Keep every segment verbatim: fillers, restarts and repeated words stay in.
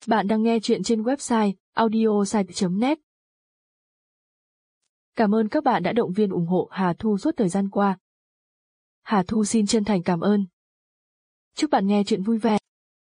Bạn đang nghe chuyện trên website audiosite chấm net. Cảm ơn các bạn đã động viên ủng hộ Hà Thu suốt thời gian qua. Hà Thu xin chân thành cảm ơn. Chúc bạn nghe chuyện vui vẻ.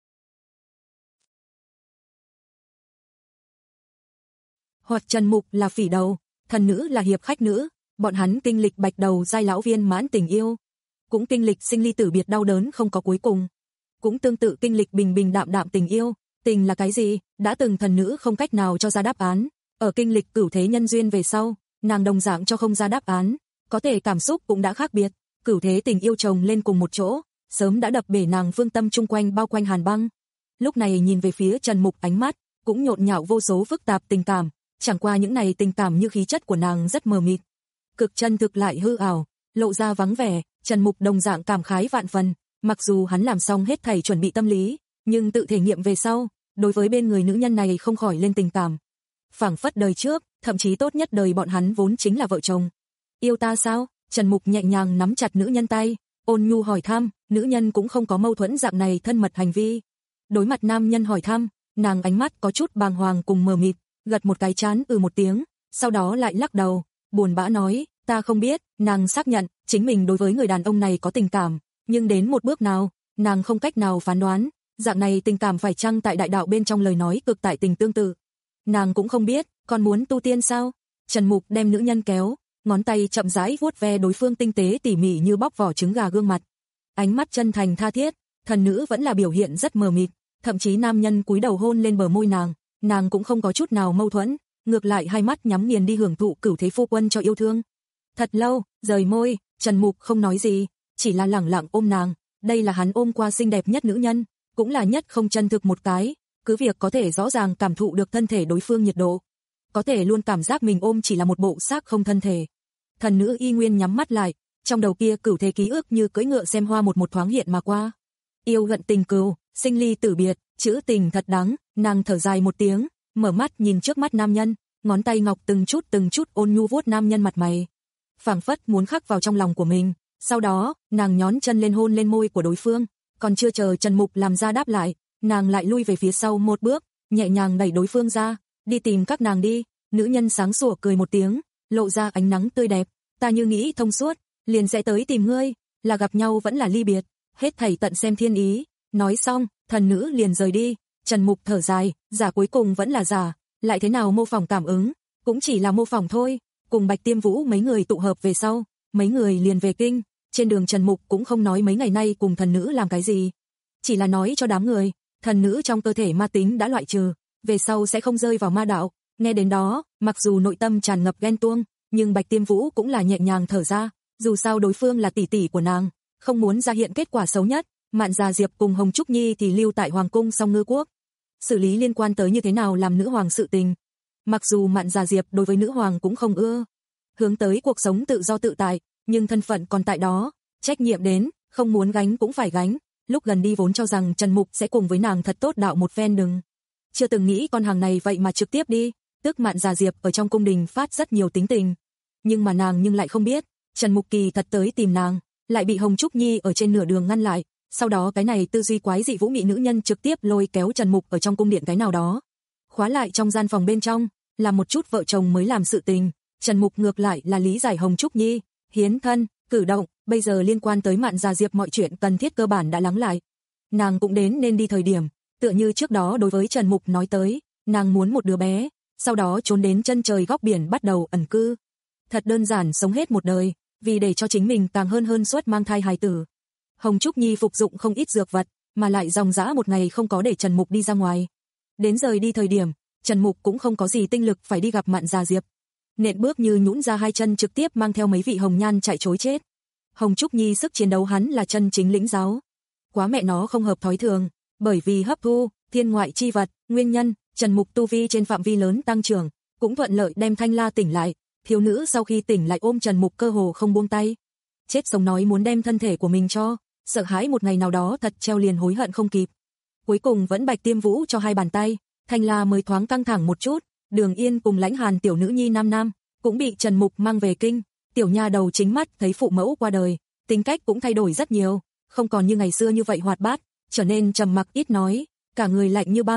Hoặc Trần Mục là phỉ đầu, thần nữ là hiệp khách nữ, bọn hắn kinh lịch bạch đầu giai lão viên mãn tình yêu, cũng kinh lịch sinh ly tử biệt đau đớn không có cuối cùng, cũng tương tự kinh lịch bình bình đạm đạm tình yêu. Tình là cái gì? Đã từng thần nữ không cách nào cho ra đáp án, ở kinh lịch cửu thế nhân duyên về sau, nàng đồng dạng cho không ra đáp án, có thể cảm xúc cũng đã khác biệt, cửu thế tình yêu chồng lên cùng một chỗ, sớm đã đập bể nàng phương tâm chung quanh bao quanh hàn băng. Lúc này nhìn về phía Trần Mục, ánh mắt cũng nhộn nhạo vô số phức tạp tình cảm, chẳng qua những này tình cảm như khí chất của nàng rất mờ mịt, cực chân thực lại hư ảo, lộ ra vắng vẻ. Trần Mục đồng dạng cảm khái vạn phần, mặc dù hắn làm xong hết thảy chuẩn bị tâm lý, nhưng tự thể nghiệm về sau, đối với bên người nữ nhân này không khỏi lên tình cảm. Phảng phất đời trước, thậm chí tốt nhất đời bọn hắn vốn chính là vợ chồng. Yêu ta sao? Trần Mục nhẹ nhàng nắm chặt nữ nhân tay, ôn nhu hỏi thăm, nữ nhân cũng không có mâu thuẫn dạng này thân mật hành vi. Đối mặt nam nhân hỏi thăm, nàng ánh mắt có chút bàng hoàng cùng mờ mịt, gật một cái chán ừ một tiếng, sau đó lại lắc đầu, buồn bã nói, ta không biết. Nàng xác nhận, chính mình đối với người đàn ông này có tình cảm, nhưng đến một bước nào, nàng không cách nào phán đoán, dạng này tình cảm phải chăng tại đại đạo bên trong lời nói cực tại tình tương tự. Nàng cũng không biết, còn muốn tu tiên sao? Trần Mục đem nữ nhân kéo, ngón tay chậm rãi vuốt ve đối phương tinh tế tỉ mỉ như bóc vỏ trứng gà gương mặt. Ánh mắt chân thành tha thiết, thần nữ vẫn là biểu hiện rất mờ mịt, thậm chí nam nhân cúi đầu hôn lên bờ môi nàng, nàng cũng không có chút nào mâu thuẫn, ngược lại hai mắt nhắm nghiền đi hưởng thụ cửu thế phu quân cho yêu thương. Thật lâu, rời môi, Trần Mục không nói gì, chỉ là lẳng lặng ôm nàng, đây là hắn ôm qua xinh đẹp nhất nữ nhân, cũng là nhất không chân thực một cái, cứ việc có thể rõ ràng cảm thụ được thân thể đối phương nhiệt độ, có thể luôn cảm giác mình ôm chỉ là một bộ xác không thân thể. Thần nữ y nguyên nhắm mắt lại, trong đầu kia cửu thế ký ức như cưỡi ngựa xem hoa một một thoáng hiện mà qua. Yêu hận tình cừu, sinh ly tử biệt, chữ tình thật đắng. Nàng thở dài một tiếng, mở mắt nhìn trước mắt nam nhân, ngón tay ngọc từng chút từng chút ôn nhu vuốt nam nhân mặt mày, phảng phất muốn khắc vào trong lòng của mình. Sau đó, nàng nhón chân lên hôn lên môi của đối phương, còn chưa chờ Trần Mục làm ra đáp lại, nàng lại lui về phía sau một bước, nhẹ nhàng đẩy đối phương ra, đi tìm các nàng đi. Nữ nhân sáng sủa cười một tiếng, lộ ra ánh nắng tươi đẹp, ta như nghĩ thông suốt, liền sẽ tới tìm ngươi, là gặp nhau vẫn là ly biệt, hết thảy tận xem thiên ý. Nói xong, thần nữ liền rời đi. Trần Mục thở dài, giả cuối cùng vẫn là giả, lại thế nào mô phỏng cảm ứng, cũng chỉ là mô phỏng thôi. Cùng Bạch Tiêm Vũ mấy người tụ hợp về sau, mấy người liền về kinh, trên đường Trần Mục cũng không nói mấy ngày nay cùng thần nữ làm cái gì, chỉ là nói cho đám người, thần nữ trong cơ thể ma tính đã loại trừ, về sau sẽ không rơi vào ma đạo. Nghe đến đó, mặc dù nội tâm tràn ngập ghen tuông, nhưng Bạch Tiêm Vũ cũng là nhẹ nhàng thở ra, dù sao đối phương là tỷ tỷ của nàng, không muốn ra hiện kết quả xấu nhất. Mạn Già Diệp cùng Hồng Trúc Nhi thì lưu tại Hoàng cung Song Ngư Quốc, xử lý liên quan tới như thế nào làm nữ hoàng sự tình. Mặc dù Mạn Già Diệp đối với nữ hoàng cũng không ưa, hướng tới cuộc sống tự do tự tại, nhưng thân phận còn tại đó, trách nhiệm đến, không muốn gánh cũng phải gánh. Lúc gần đi vốn cho rằng Trần Mục sẽ cùng với nàng thật tốt đạo một phen đừng, chưa từng nghĩ con hàng này vậy mà trực tiếp đi, tức Mạn Già Diệp ở trong cung đình phát rất nhiều tính tình, nhưng mà nàng nhưng lại không biết, Trần Mục kỳ thật tới tìm nàng, lại bị Hồng Trúc Nhi ở trên nửa đường ngăn lại. Sau đó cái này tư duy quái dị vũ mị nữ nhân trực tiếp lôi kéo Trần Mục ở trong cung điện cái nào đó, khóa lại trong gian phòng bên trong, làm một chút vợ chồng mới làm sự tình. Trần Mục ngược lại là lý giải Hồng Trúc Nhi hiến thân cử động, bây giờ liên quan tới Mạn Già Diệp mọi chuyện cần thiết cơ bản đã lắng lại, nàng cũng đến nên đi thời điểm, tựa như trước đó đối với Trần Mục nói tới, nàng muốn một đứa bé, sau đó trốn đến chân trời góc biển bắt đầu ẩn cư, thật đơn giản sống hết một đời, vì để cho chính mình càng hơn hơn suất mang thai hài tử. Hồng Trúc Nhi phục dụng không ít dược vật, mà lại dòng dã một ngày không có để Trần Mục đi ra ngoài. Đến rời đi thời điểm, Trần Mục cũng không có gì tinh lực phải đi gặp Mạn Già Diệp, nện bước như nhũn ra hai chân trực tiếp mang theo mấy vị hồng nhan chạy trối chết. Hồng Trúc Nhi sức chiến đấu hắn là chân chính lĩnh giáo, quá mẹ nó không hợp thói thường, bởi vì hấp thu thiên ngoại chi vật nguyên nhân, Trần Mục tu vi trên phạm vi lớn tăng trưởng, cũng thuận lợi đem Thanh La tỉnh lại. Thiếu nữ sau khi tỉnh lại ôm Trần Mục cơ hồ không buông tay, chết sống nói muốn đem thân thể của mình cho, sợ hãi một ngày nào đó thật treo liền hối hận không kịp. Cuối cùng vẫn Bạch Tiêm Vũ cho hai bàn tay, Thanh La mới thoáng căng thẳng một chút. Đường Yên cùng Lãnh Hàn tiểu nữ nhi nam nam cũng bị Trần Mục mang về kinh. Tiểu nha đầu chính mắt thấy phụ mẫu qua đời, tính cách cũng thay đổi rất nhiều, không còn như ngày xưa như vậy hoạt bát, trở nên trầm mặc ít nói, cả người lạnh như băng,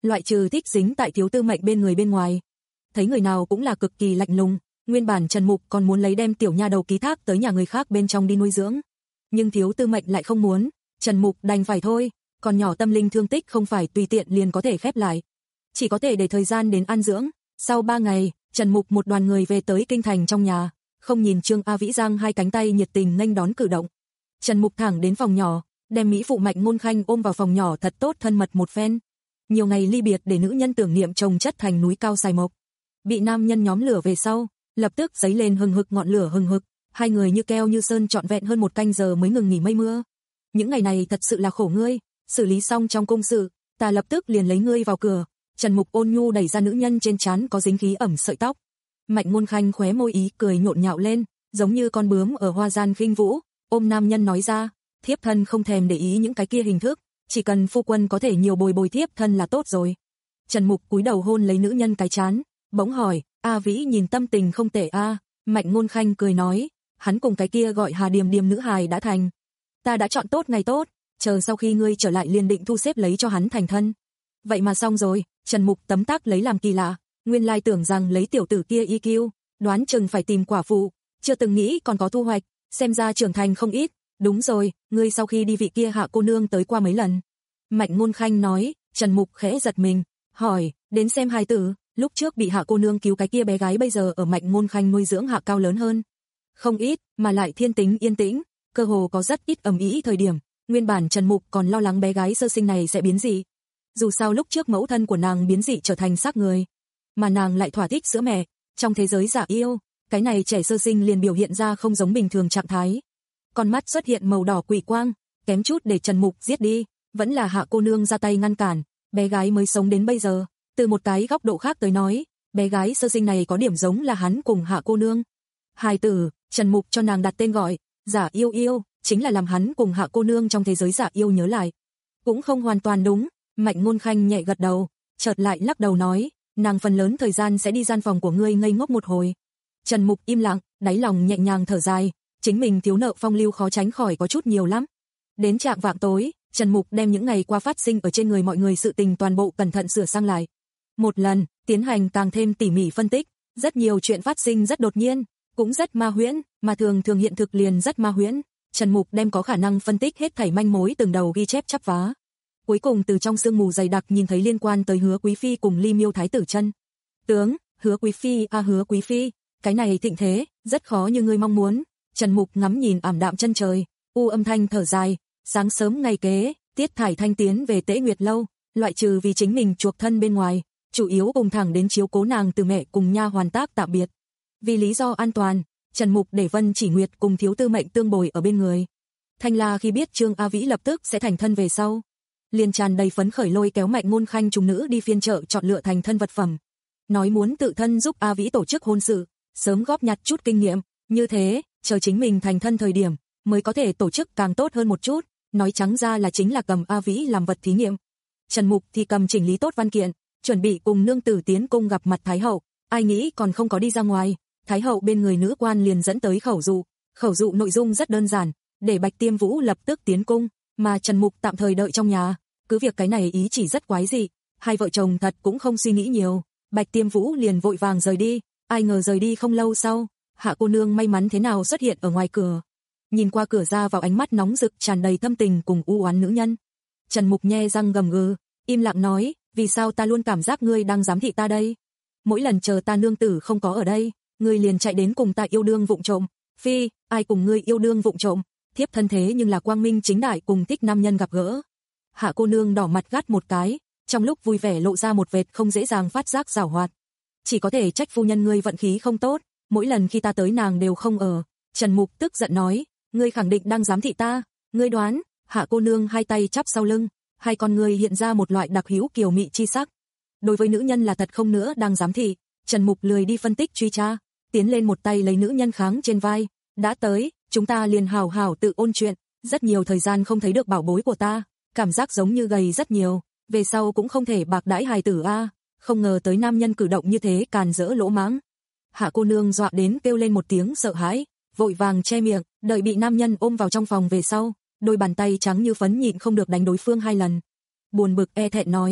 loại trừ thích dính tại Thiếu Tư Mệnh bên người bên ngoài. Thấy người nào cũng là cực kỳ lạnh lùng, nguyên bản Trần Mục còn muốn lấy đem tiểu nha đầu ký thác tới nhà người khác bên trong đi nuôi dưỡng. Nhưng Thiếu Tư Mệnh lại không muốn, Trần Mục đành phải thôi, còn nhỏ tâm linh thương tích không phải tùy tiện liền có thể khép lại. Chỉ có thể để thời gian đến an dưỡng. Sau ba ngày, Trần Mục một đoàn người về tới kinh thành trong nhà, không nhìn Trương A Vĩ giang hai cánh tay nhiệt tình nghênh đón cử động. Trần Mục thẳng đến phòng nhỏ, đem mỹ phụ Mạnh Ngôn Khanh ôm vào phòng nhỏ thật tốt thân mật một phen. Nhiều ngày ly biệt để nữ nhân tưởng niệm chồng chất thành núi cao sài mộc. Bị nam nhân nhóm lửa về sau, lập tức giấy lên hừng hực ngọn lửa hừng hực, hai người như keo như sơn trọn vẹn hơn một canh giờ mới ngừng nghỉ mây mưa. Những ngày này thật sự là khổ ngươi, xử lý xong trong công sự, ta lập tức liền lấy ngươi vào cửa. Trần Mục ôn nhu đẩy ra nữ nhân trên trán có dính khí ẩm sợi tóc. Mạnh Ngôn Khanh khóe môi ý cười nhộn nhạo lên, giống như con bướm ở hoa gian khinh vũ, ôm nam nhân nói ra, thiếp thân không thèm để ý những cái kia hình thức, chỉ cần phu quân có thể nhiều bồi bồi thiếp thân là tốt rồi. Trần Mục cúi đầu hôn lấy nữ nhân cái trán, bỗng hỏi, A Vĩ nhìn tâm tình không tệ a. Mạnh Ngôn Khanh cười nói, hắn cùng cái kia gọi Hà Điềm Điềm nữ hài đã thành. Ta đã chọn tốt ngày tốt, chờ sau khi ngươi trở lại liền định thu xếp lấy cho hắn thành thân. Vậy mà xong rồi. Trần Mục tấm tắc lấy làm kỳ lạ, nguyên lai tưởng rằng lấy tiểu tử kia i kiu, đoán chừng phải tìm quả phụ, chưa từng nghĩ còn có thu hoạch, xem ra trưởng thành không ít. Đúng rồi, ngươi sau khi đi vị kia Hạ cô nương tới qua mấy lần? Mạnh Ngôn Khanh nói. Trần Mục khẽ giật mình, hỏi, đến xem hài tử, lúc trước bị Hạ cô nương cứu cái kia bé gái bây giờ ở Mạnh Ngôn Khanh nuôi dưỡng Hạ cao lớn hơn. Không ít, mà lại thiên tính yên tĩnh, cơ hồ có rất ít ầm ĩ thời điểm, nguyên bản Trần Mục còn lo lắng bé gái sơ sinh này sẽ biến dị. Dù sao lúc trước mẫu thân của nàng biến dị trở thành xác người, mà nàng lại thỏa thích sữa mẹ, trong thế giới giả yêu, cái này trẻ sơ sinh liền biểu hiện ra không giống bình thường trạng thái. Con mắt xuất hiện màu đỏ quỷ quang, kém chút để Trần Mục giết đi, vẫn là Hạ cô nương ra tay ngăn cản, bé gái mới sống đến bây giờ. Từ một cái góc độ khác tới nói, bé gái sơ sinh này có điểm giống là hắn cùng Hạ cô nương. Hài tử, Trần Mục cho nàng đặt tên gọi, giả yêu yêu, chính là làm hắn cùng Hạ cô nương trong thế giới giả yêu nhớ lại. Cũng không hoàn toàn đúng. Mạnh Ngôn Khanh nhẹ gật đầu, chợt lại lắc đầu nói, nàng phần lớn thời gian sẽ đi gian phòng của ngươi ngây ngốc một hồi. Trần Mục im lặng, đáy lòng nhẹ nhàng thở dài, chính mình thiếu nợ phong lưu khó tránh khỏi có chút nhiều lắm. Đến trạng vạng tối, Trần Mục đem những ngày qua phát sinh ở trên người mọi người sự tình toàn bộ cẩn thận sửa sang lại. Một lần, tiến hành càng thêm tỉ mỉ phân tích, rất nhiều chuyện phát sinh rất đột nhiên, cũng rất ma huyễn, mà thường thường hiện thực liền rất ma huyễn. Trần Mục đem có khả năng phân tích hết thảy manh mối từng đầu ghi chép chắp vá. Cuối cùng từ trong sương mù dày đặc nhìn thấy liên quan tới Hứa Quý Phi cùng Ly Miêu Thái tử chân tướng. Hứa Quý Phi a à, Hứa Quý Phi, cái này thịnh thế, rất khó như ngươi mong muốn. Trần Mục ngắm nhìn ảm đạm chân trời, u âm thanh thở dài, sáng sớm ngày kế, Tiết Thải Thanh tiến về Tế Nguyệt lâu, loại trừ vì chính mình chuộc thân bên ngoài, chủ yếu cùng thẳng đến chiếu cố nàng từ mẹ cùng nha hoàn tác tạm biệt. Vì lý do an toàn, Trần Mục để Vân Chỉ Nguyệt cùng Thiếu Tư Mệnh tương bồi ở bên người. Thanh La khi biết Trương A Vĩ lập tức sẽ thành thân về sau, liền tràn đầy phấn khởi lôi kéo Mạnh Ngôn Khanh chúng nữ đi phiên chợ chọn lựa thành thân vật phẩm, nói muốn tự thân giúp A Vĩ tổ chức hôn sự, sớm góp nhặt chút kinh nghiệm, như thế, chờ chính mình thành thân thời điểm, mới có thể tổ chức càng tốt hơn một chút, nói trắng ra là chính là cầm A Vĩ làm vật thí nghiệm. Trần Mục thì cầm chỉnh lý tốt văn kiện, chuẩn bị cùng nương tử tiến cung gặp mặt Thái hậu, ai nghĩ còn không có đi ra ngoài, Thái hậu bên người nữ quan liền dẫn tới khẩu dụ, khẩu dụ nội dung rất đơn giản, để Bạch Tiêm Vũ lập tức tiến cung, mà Trần Mục tạm thời đợi trong nhà. Cứ việc cái này ý chỉ rất quái dị, hai vợ chồng thật cũng không suy nghĩ nhiều, Bạch Tiêm Vũ liền vội vàng rời đi, ai ngờ rời đi không lâu sau, Hạ cô nương may mắn thế nào xuất hiện ở ngoài cửa. Nhìn qua cửa ra vào ánh mắt nóng rực tràn đầy thâm tình cùng u oán nữ nhân. Trần Mục nhe răng gầm gừ, im lặng nói, vì sao ta luôn cảm giác ngươi đang giám thị ta đây? Mỗi lần chờ ta nương tử không có ở đây, ngươi liền chạy đến cùng ta yêu đương vụng trộm. Phi, ai cùng ngươi yêu đương vụng trộm? Thiếp thân thế nhưng là quang minh chính đại cùng thích nam nhân gặp gỡ. Hạ cô nương đỏ mặt gắt một cái, trong lúc vui vẻ lộ ra một vệt không dễ dàng phát giác giảo hoạt. Chỉ có thể trách phu nhân ngươi vận khí không tốt, mỗi lần khi ta tới nàng đều không ở. Trần Mục tức giận nói, ngươi khẳng định đang giám thị ta, ngươi đoán? Hạ cô nương hai tay chắp sau lưng, hai con ngươi hiện ra một loại đặc hữu kiều mị chi sắc. Đối với nữ nhân là thật không nữa đang giám thị, Trần Mục lười đi phân tích truy tra, tiến lên một tay lấy nữ nhân kháng trên vai, đã tới, chúng ta liền hào hào tự ôn chuyện, rất nhiều thời gian không thấy được bảo bối của ta, cảm giác giống như gầy rất nhiều, về sau cũng không thể bạc đãi hài tử a, không ngờ tới nam nhân cử động như thế càn rỡ lỗ mãng. Hạ cô nương dọa đến kêu lên một tiếng sợ hãi, vội vàng che miệng, đợi bị nam nhân ôm vào trong phòng về sau, đôi bàn tay trắng như phấn nhịn không được đánh đối phương hai lần. Buồn bực e thẹn nói,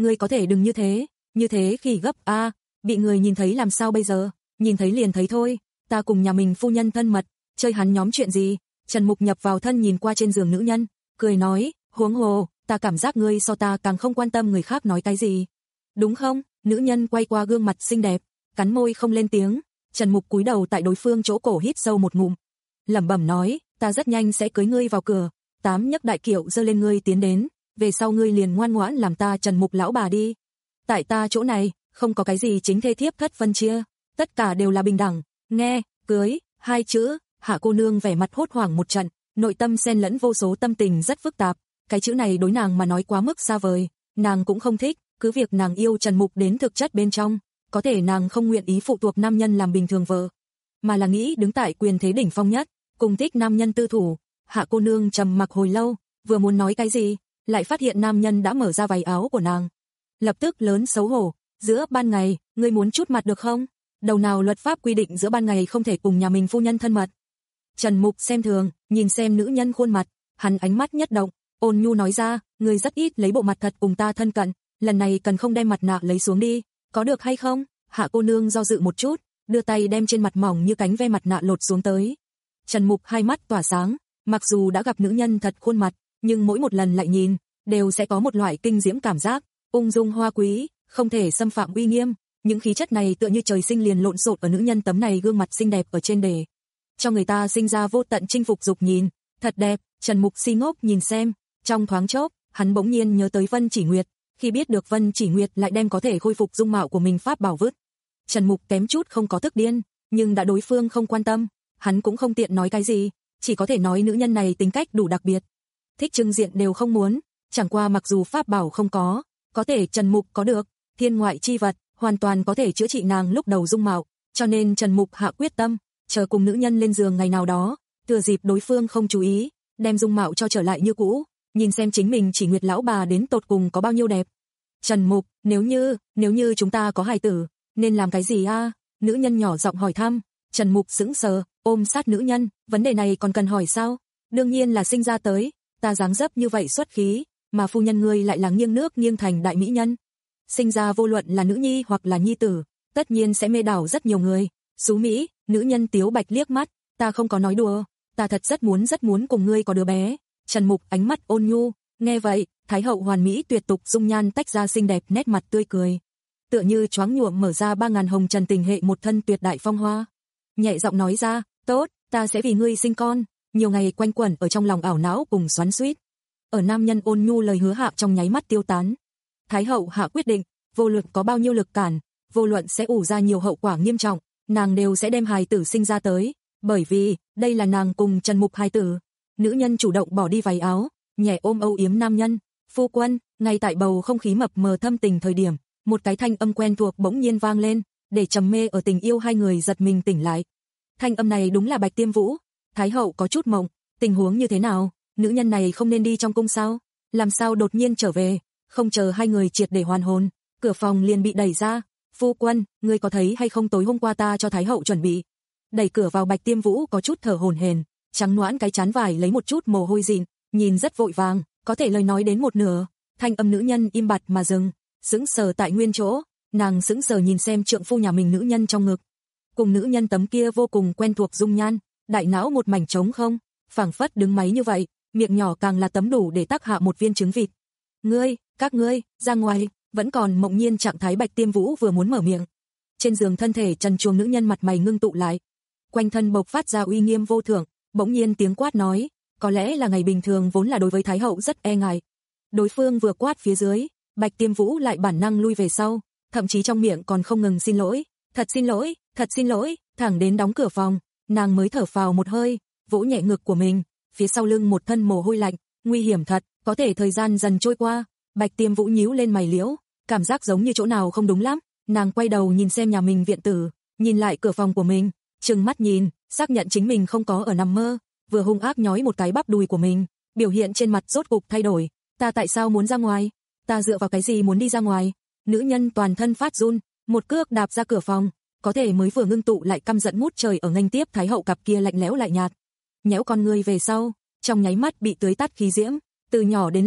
ngươi có thể đừng như thế, như thế khỉ gấp a, à, bị người nhìn thấy làm sao bây giờ, nhìn thấy liền thấy thôi, ta cùng nhà mình phu nhân thân mật, chơi hắn nhóm chuyện gì? Trần Mục nhập vào thân nhìn qua trên giường nữ nhân, cười nói, huống hồ, ta cảm giác ngươi so ta càng không quan tâm người khác nói cái gì. Đúng không? Nữ nhân quay qua gương mặt xinh đẹp, cắn môi không lên tiếng. Trần Mục cúi đầu tại đối phương chỗ cổ hít sâu một ngụm, lẩm bẩm nói, ta rất nhanh sẽ cưới ngươi vào cửa. Tám nhấc đại kiệu giơ lên ngươi tiến đến, về sau ngươi liền ngoan ngoãn làm ta Trần Mục lão bà đi. Tại ta chỗ này, không có cái gì chính thê thiếp thất phân chia, tất cả đều là bình đẳng. Nghe, cưới, hai chữ, Hạ cô nương vẻ mặt hốt hoảng một trận, nội tâm xen lẫn vô số tâm tình rất phức tạp, cái chữ này đối nàng mà nói quá mức xa vời, nàng cũng không thích, cứ việc nàng yêu Trần Mục đến thực chất bên trong, có thể nàng không nguyện ý phụ thuộc nam nhân làm bình thường vợ, mà là nghĩ đứng tại quyền thế đỉnh phong nhất, cùng thích nam nhân tư thủ. Hạ cô nương trầm mặc hồi lâu, vừa muốn nói cái gì, lại phát hiện nam nhân đã mở ra váy áo của nàng. Lập tức lớn xấu hổ, giữa ban ngày, ngươi muốn chút mặt được không? Đầu nào luật pháp quy định giữa ban ngày không thể cùng nhà mình phu nhân thân mật. Trần Mục xem thường, nhìn xem nữ nhân khuôn mặt, hắn ánh mắt nhất động, ôn nhu nói ra, ngươi rất ít lấy bộ mặt thật cùng ta thân cận, lần này cần không đem mặt nạ lấy xuống đi, có được hay không? Hạ cô nương do dự một chút, đưa tay đem trên mặt mỏng như cánh ve mặt nạ lột xuống tới. Trần Mục hai mắt tỏa sáng, mặc dù đã gặp nữ nhân thật khuôn mặt, nhưng mỗi một lần lại nhìn, đều sẽ có một loại kinh diễm cảm giác, ung dung hoa quý, không thể xâm phạm uy nghiêm, những khí chất này tựa như trời sinh liền lộn xộn ở nữ nhân tấm này gương mặt xinh đẹp ở trên đề, cho người ta sinh ra vô tận chinh phục dục nhìn, thật đẹp. Trần Mục si ngốc nhìn xem, trong thoáng chốc, hắn bỗng nhiên nhớ tới Vân Chỉ Nguyệt, khi biết được Vân Chỉ Nguyệt lại đem có thể khôi phục dung mạo của mình pháp bảo vứt, Trần Mục kém chút không có tức điên, nhưng đã đối phương không quan tâm, hắn cũng không tiện nói cái gì, chỉ có thể nói nữ nhân này tính cách đủ đặc biệt, thích trưng diện đều không muốn, chẳng qua mặc dù pháp bảo không có, có thể Trần Mục có được, thiên ngoại chi vật, hoàn toàn có thể chữa trị nàng lúc đầu dung mạo, cho nên Trần Mục hạ quyết tâm, chờ cùng nữ nhân lên giường ngày nào đó, thừa dịp đối phương không chú ý, đem dung mạo cho trở lại như cũ, nhìn xem chính mình Chỉ Nguyệt lão bà đến tột cùng có bao nhiêu đẹp. Trần Mục, nếu như, nếu như chúng ta có hài tử, nên làm cái gì a? Nữ nhân nhỏ giọng hỏi thăm. Trần Mục sững sờ, ôm sát nữ nhân, vấn đề này còn cần hỏi sao? Đương nhiên là sinh ra tới, ta dáng dấp như vậy xuất khí, mà phu nhân ngươi lại là nghiêng nước nghiêng thành đại mỹ nhân. Sinh ra vô luận là nữ nhi hoặc là nhi tử, tất nhiên sẽ mê đảo rất nhiều người. Xú Mỹ, nữ nhân Tiếu Bạch liếc mắt, ta không có nói đùa, ta thật rất muốn rất muốn cùng ngươi có đứa bé. Trần Mục ánh mắt ôn nhu, nghe vậy, Thái hậu hoàn mỹ tuyệt tục dung nhan tách ra xinh đẹp nét mặt tươi cười, tựa như choáng nhuộm mở ra ba ngàn hồng trần tình hệ một thân tuyệt đại phong hoa. Nhẹ giọng nói ra, tốt, ta sẽ vì ngươi sinh con. Nhiều ngày quanh quẩn ở trong lòng ảo não cùng xoắn xuýt, ở nam nhân ôn nhu lời hứa hạ trong nháy mắt tiêu tán. Thái hậu hạ quyết định, vô luận có bao nhiêu lực cản, vô luận sẽ ủ ra nhiều hậu quả nghiêm trọng, nàng đều sẽ đem hài tử sinh ra tới, bởi vì đây là nàng cùng Trần Mục hài tử. Nữ nhân chủ động bỏ đi váy áo, nhẹ ôm âu yếm nam nhân. Phu quân, ngay tại bầu không khí mập mờ thâm tình thời điểm, một cái thanh âm quen thuộc bỗng nhiên vang lên, để trầm mê ở tình yêu hai người giật mình tỉnh lại. Thanh âm này đúng là Bạch Tiêm Vũ. Thái hậu có chút mộng, tình huống như thế nào? Nữ nhân này không nên đi trong cung sao? Làm sao đột nhiên trở về? Không chờ hai người triệt để hoàn hồn, cửa phòng liền bị đẩy ra. Phu quân, ngươi có thấy hay không, tối hôm qua ta cho Thái hậu chuẩn bị. Đẩy cửa vào Bạch Tiêm Vũ có chút thở hổn hển, trắng noãn cái trán vải lấy một chút mồ hôi dịn, nhìn rất vội vàng, có thể lời nói đến một nửa, thanh âm nữ nhân im bặt mà dừng, sững sờ tại nguyên chỗ, nàng sững sờ nhìn xem trượng phu nhà mình nữ nhân trong ngực, cùng nữ nhân tấm kia vô cùng quen thuộc dung nhan, đại não một mảnh trống không, phảng phất đứng máy như vậy, miệng nhỏ càng là tấm đủ để tác hạ một viên trứng vịt. Ngươi, các ngươi, ra ngoài. Vẫn còn mộng nhiên trạng thái Bạch Tiêm Vũ vừa muốn mở miệng, trên giường thân thể trần truồng nữ nhân mặt mày ngưng tụ lại, quanh thân bộc phát ra uy nghiêm vô thượng, bỗng nhiên tiếng quát nói, có lẽ là ngày bình thường vốn là đối với Thái hậu rất e ngại. Đối phương vừa quát phía dưới, Bạch Tiêm Vũ lại bản năng lui về sau, thậm chí trong miệng còn không ngừng xin lỗi, thật xin lỗi, thật xin lỗi, thẳng đến đóng cửa phòng, nàng mới thở phào một hơi, vỗ nhẹ ngực của mình, phía sau lưng một thân mồ hôi lạnh, nguy hiểm thật, có thể thời gian dần trôi qua, Bạch Tiêm Vũ nhíu lên mày liễu, cảm giác giống như chỗ nào không đúng lắm, nàng quay đầu nhìn xem nhà mình viện tử, nhìn lại cửa phòng của mình, trừng mắt nhìn, xác nhận chính mình không có ở nằm mơ, vừa hung ác nhói một cái bắp đùi của mình, biểu hiện trên mặt rốt cục thay đổi, ta tại sao muốn ra ngoài? Ta dựa vào cái gì muốn đi ra ngoài? Nữ nhân toàn thân phát run, một cước đạp ra cửa phòng, có thể mới vừa ngưng tụ lại căm giận ngút trời ở nghênh tiếp Thái hậu cặp kia lạnh lẽo lại nhạt, nhéo con người về sau, trong nháy mắt bị tưới tắt khí diễm, từ nhỏ đến lớn,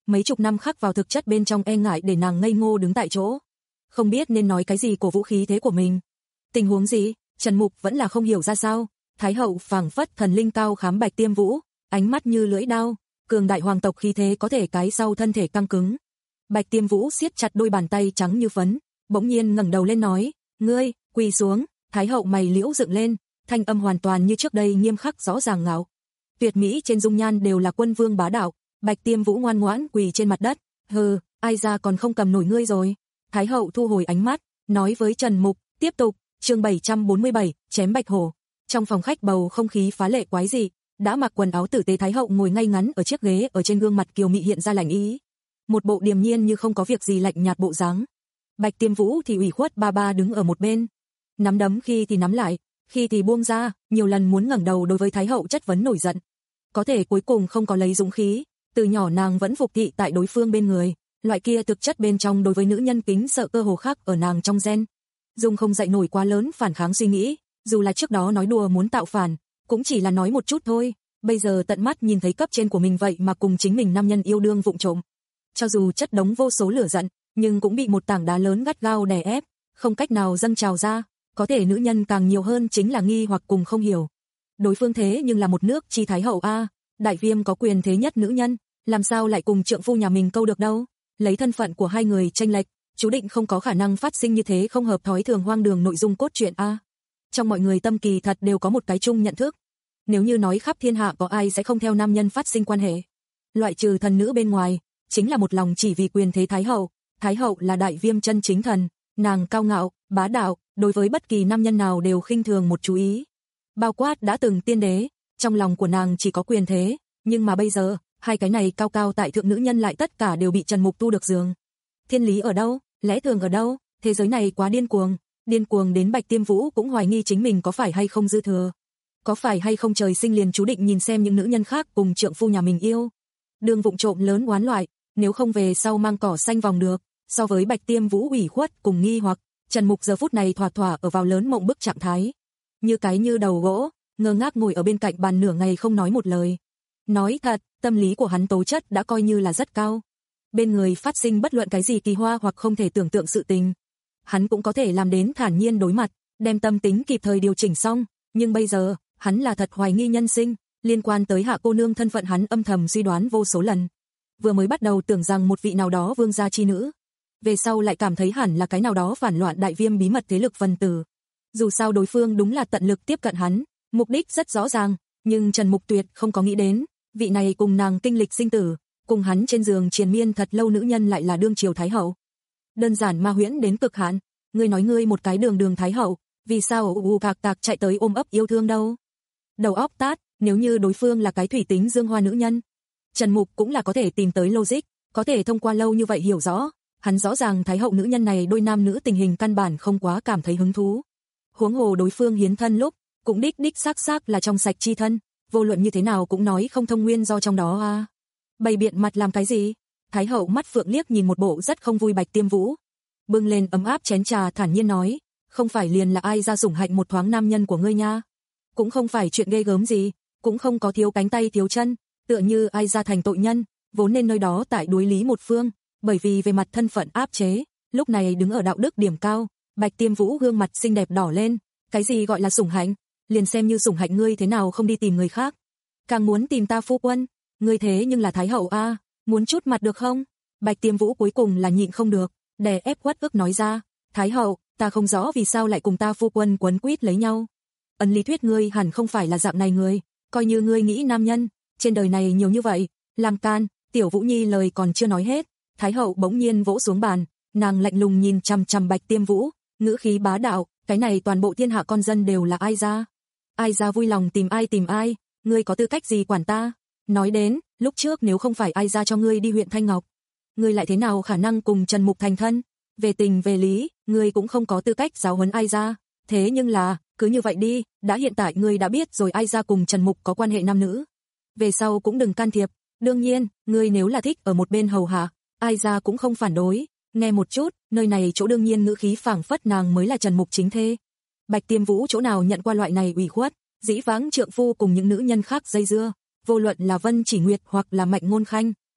mấy chục năm khắc vào thực chất bên trong e ngại để nàng ngây ngô đứng tại chỗ. Không biết nên nói cái gì cổ vũ khí thế của mình. Tình huống gì? Trần Mục vẫn là không hiểu ra sao. Thái hậu phảng phất thần linh cao khám Bạch Tiêm Vũ, ánh mắt như lưỡi đao, cường đại hoàng tộc khí thế có thể cái sau thân thể căng cứng. Bạch Tiêm Vũ siết chặt đôi bàn tay trắng như phấn, bỗng nhiên ngẩng đầu lên nói, "Ngươi, quỳ xuống." Thái hậu mày liễu dựng lên, thanh âm hoàn toàn như trước đây nghiêm khắc rõ ràng ngạo. Tuyệt mỹ trên dung nhan đều là quân vương bá đạo, Bạch Tiêm Vũ ngoan ngoãn quỳ trên mặt đất, "Hừ, ai ra còn không cầm nổi ngươi rồi." Thái hậu thu hồi ánh mắt, nói với Trần Mục, tiếp tục, chương bảy trăm bốn mươi bảy, chém bạch hổ. Trong phòng khách bầu không khí phá lệ quái dị, đã mặc quần áo tử tế Thái hậu ngồi ngay ngắn ở chiếc ghế, ở trên gương mặt kiều mị hiện ra lạnh ý, một bộ điềm nhiên như không có việc gì lạnh nhạt bộ dáng. Bạch Tiêm Vũ thì ủy khuất ba ba đứng ở một bên, nắm đấm khi thì nắm lại, khi thì buông ra, nhiều lần muốn ngẩng đầu đối với Thái hậu chất vấn nổi giận. Có thể cuối cùng không có lấy dũng khí, từ nhỏ nàng vẫn phục thị tại đối phương bên người, loại kia thực chất bên trong đối với nữ nhân kính sợ cơ hồ khác ở nàng trong gen. Dung không dậy nổi quá lớn phản kháng suy nghĩ, dù là trước đó nói đùa muốn tạo phản, cũng chỉ là nói một chút thôi, bây giờ tận mắt nhìn thấy cấp trên của mình vậy mà cùng chính mình nam nhân yêu đương vụng trộm. Cho dù chất đống vô số lửa giận, nhưng cũng bị một tảng đá lớn gắt gao đè ép, không cách nào dâng trào ra, có thể nữ nhân càng nhiều hơn chính là nghi hoặc cùng không hiểu. Đối phương thế nhưng là một nước chi thái hậu a, đại viêm có quyền thế nhất nữ nhân, làm sao lại cùng trượng phu nhà mình câu được đâu? Lấy thân phận của hai người chênh lệch, chú định không có khả năng phát sinh như thế không hợp thói thường hoang đường nội dung cốt truyện a. Trong mọi người tâm kỳ thật đều có một cái chung nhận thức. Nếu như nói khắp thiên hạ có ai sẽ không theo nam nhân phát sinh quan hệ, loại trừ thần nữ bên ngoài, chính là một lòng chỉ vì quyền thế thái hậu. Thái hậu là đại viêm chân chính thần, nàng cao ngạo, bá đạo, đối với bất kỳ nam nhân nào đều khinh thường một chú ý. Bao quát đã từng tiên đế, trong lòng của nàng chỉ có quyền thế, nhưng mà bây giờ, hai cái này cao cao tại thượng nữ nhân lại tất cả đều bị Trần Mục tu được giường. Thiên lý ở đâu, lẽ thường ở đâu, thế giới này quá điên cuồng, điên cuồng đến Bạch Tiêm Vũ cũng hoài nghi chính mình có phải hay không dư thừa. Có phải hay không trời sinh liền chú định nhìn xem những nữ nhân khác cùng trượng phu nhà mình yêu. Đường vụng trộm lớn oán loại, nếu không về sau mang cỏ xanh vòng được. So với Bạch Tiêm Vũ ủy khuất cùng nghi hoặc, Trần Mục giờ phút này thỏa thỏa ở vào lớn mộng bức trạng thái. Như cái như đầu gỗ, ngơ ngác ngồi ở bên cạnh bàn nửa ngày không nói một lời. Nói thật, tâm lý của hắn tố chất đã coi như là rất cao. Bên người phát sinh bất luận cái gì kỳ hoa hoặc không thể tưởng tượng sự tình, hắn cũng có thể làm đến thản nhiên đối mặt, đem tâm tính kịp thời điều chỉnh xong, nhưng bây giờ, hắn là thật hoài nghi nhân sinh, liên quan tới Hạ cô nương thân phận hắn âm thầm suy đoán vô số lần. Vừa mới bắt đầu tưởng rằng một vị nào đó vương gia chi nữ, về sau lại cảm thấy hẳn là cái nào đó phản loạn đại viêm bí mật thế lực phần tử. Dù sao đối phương đúng là tận lực tiếp cận hắn, mục đích rất rõ ràng, nhưng Trần Mục tuyệt không có nghĩ đến, vị này cùng nàng kinh lịch sinh tử, cùng hắn trên giường triền miên thật lâu nữ nhân lại là đương triều thái hậu. Đơn giản ma huyễn đến cực hạn, ngươi nói ngươi một cái đường đường thái hậu, vì sao u cạc tạc chạy tới ôm ấp yêu thương đâu? Đầu óc tát, nếu như đối phương là cái thủy tính dương hoa nữ nhân, Trần Mục cũng là có thể tìm tới logic, có thể thông qua lâu như vậy hiểu rõ, hắn rõ ràng thái hậu nữ nhân này đôi nam nữ tình hình căn bản không quá cảm thấy hứng thú. Huống hồ đối phương hiến thân lúc, cũng đích đích xác xác là trong sạch chi thân, vô luận như thế nào cũng nói không thông nguyên do trong đó a. À. Bày biện mặt làm cái gì? Thái hậu mắt phượng liếc nhìn một bộ rất không vui Bạch Tiêm Vũ, bưng lên ấm áp chén trà thản nhiên nói, không phải liền là ai ra sủng hạnh một thoáng nam nhân của ngươi nha, cũng không phải chuyện ghê gớm gì, cũng không có thiếu cánh tay thiếu chân, tựa như ai ra thành tội nhân, vốn nên nơi đó tại đối lý một phương, bởi vì về mặt thân phận áp chế, lúc này đứng ở đạo đức điểm cao. Bạch Tiêm Vũ gương mặt xinh đẹp đỏ lên, cái gì gọi là sủng hạnh, liền xem như sủng hạnh ngươi thế nào không đi tìm người khác, càng muốn tìm ta phu quân, ngươi thế nhưng là thái hậu a, à, muốn chút mặt được không? Bạch Tiêm Vũ cuối cùng là nhịn không được, đè ép uất ức nói ra, thái hậu, ta không rõ vì sao lại cùng ta phu quân quấn quýt lấy nhau. Ấn lý thuyết ngươi hẳn không phải là dạng này người, coi như ngươi nghĩ nam nhân, trên đời này nhiều như vậy, làm can. Tiểu Vũ Nhi lời còn chưa nói hết, thái hậu bỗng nhiên vỗ xuống bàn, nàng lạnh lùng nhìn chằm chằm Bạch Tiêm Vũ, ngữ khí bá đạo, cái này toàn bộ thiên hạ con dân đều là ai ra? Ai ra vui lòng tìm ai tìm ai, ngươi có tư cách gì quản ta? Nói đến, lúc trước nếu không phải ai ra cho ngươi đi huyện Thanh Ngọc, ngươi lại thế nào khả năng cùng Trần Mục thành thân? Về tình về lý, ngươi cũng không có tư cách giáo huấn ai ra, thế nhưng là, cứ như vậy đi, đã hiện tại ngươi đã biết rồi ai ra cùng Trần Mục có quan hệ nam nữ. Về sau cũng đừng can thiệp, đương nhiên, ngươi nếu là thích ở một bên hầu hạ, ai ra cũng không phản đối. Nghe một chút, nơi này chỗ đương nhiên ngữ khí phảng phất nàng mới là Trần Mục chính thê. Bạch Tiêm Vũ chỗ nào nhận qua loại này ủy khuất, dĩ vãng trượng phu cùng những nữ nhân khác dây dưa, vô luận là Vân Chỉ Nguyệt hoặc là Mạnh Ngôn Khanh,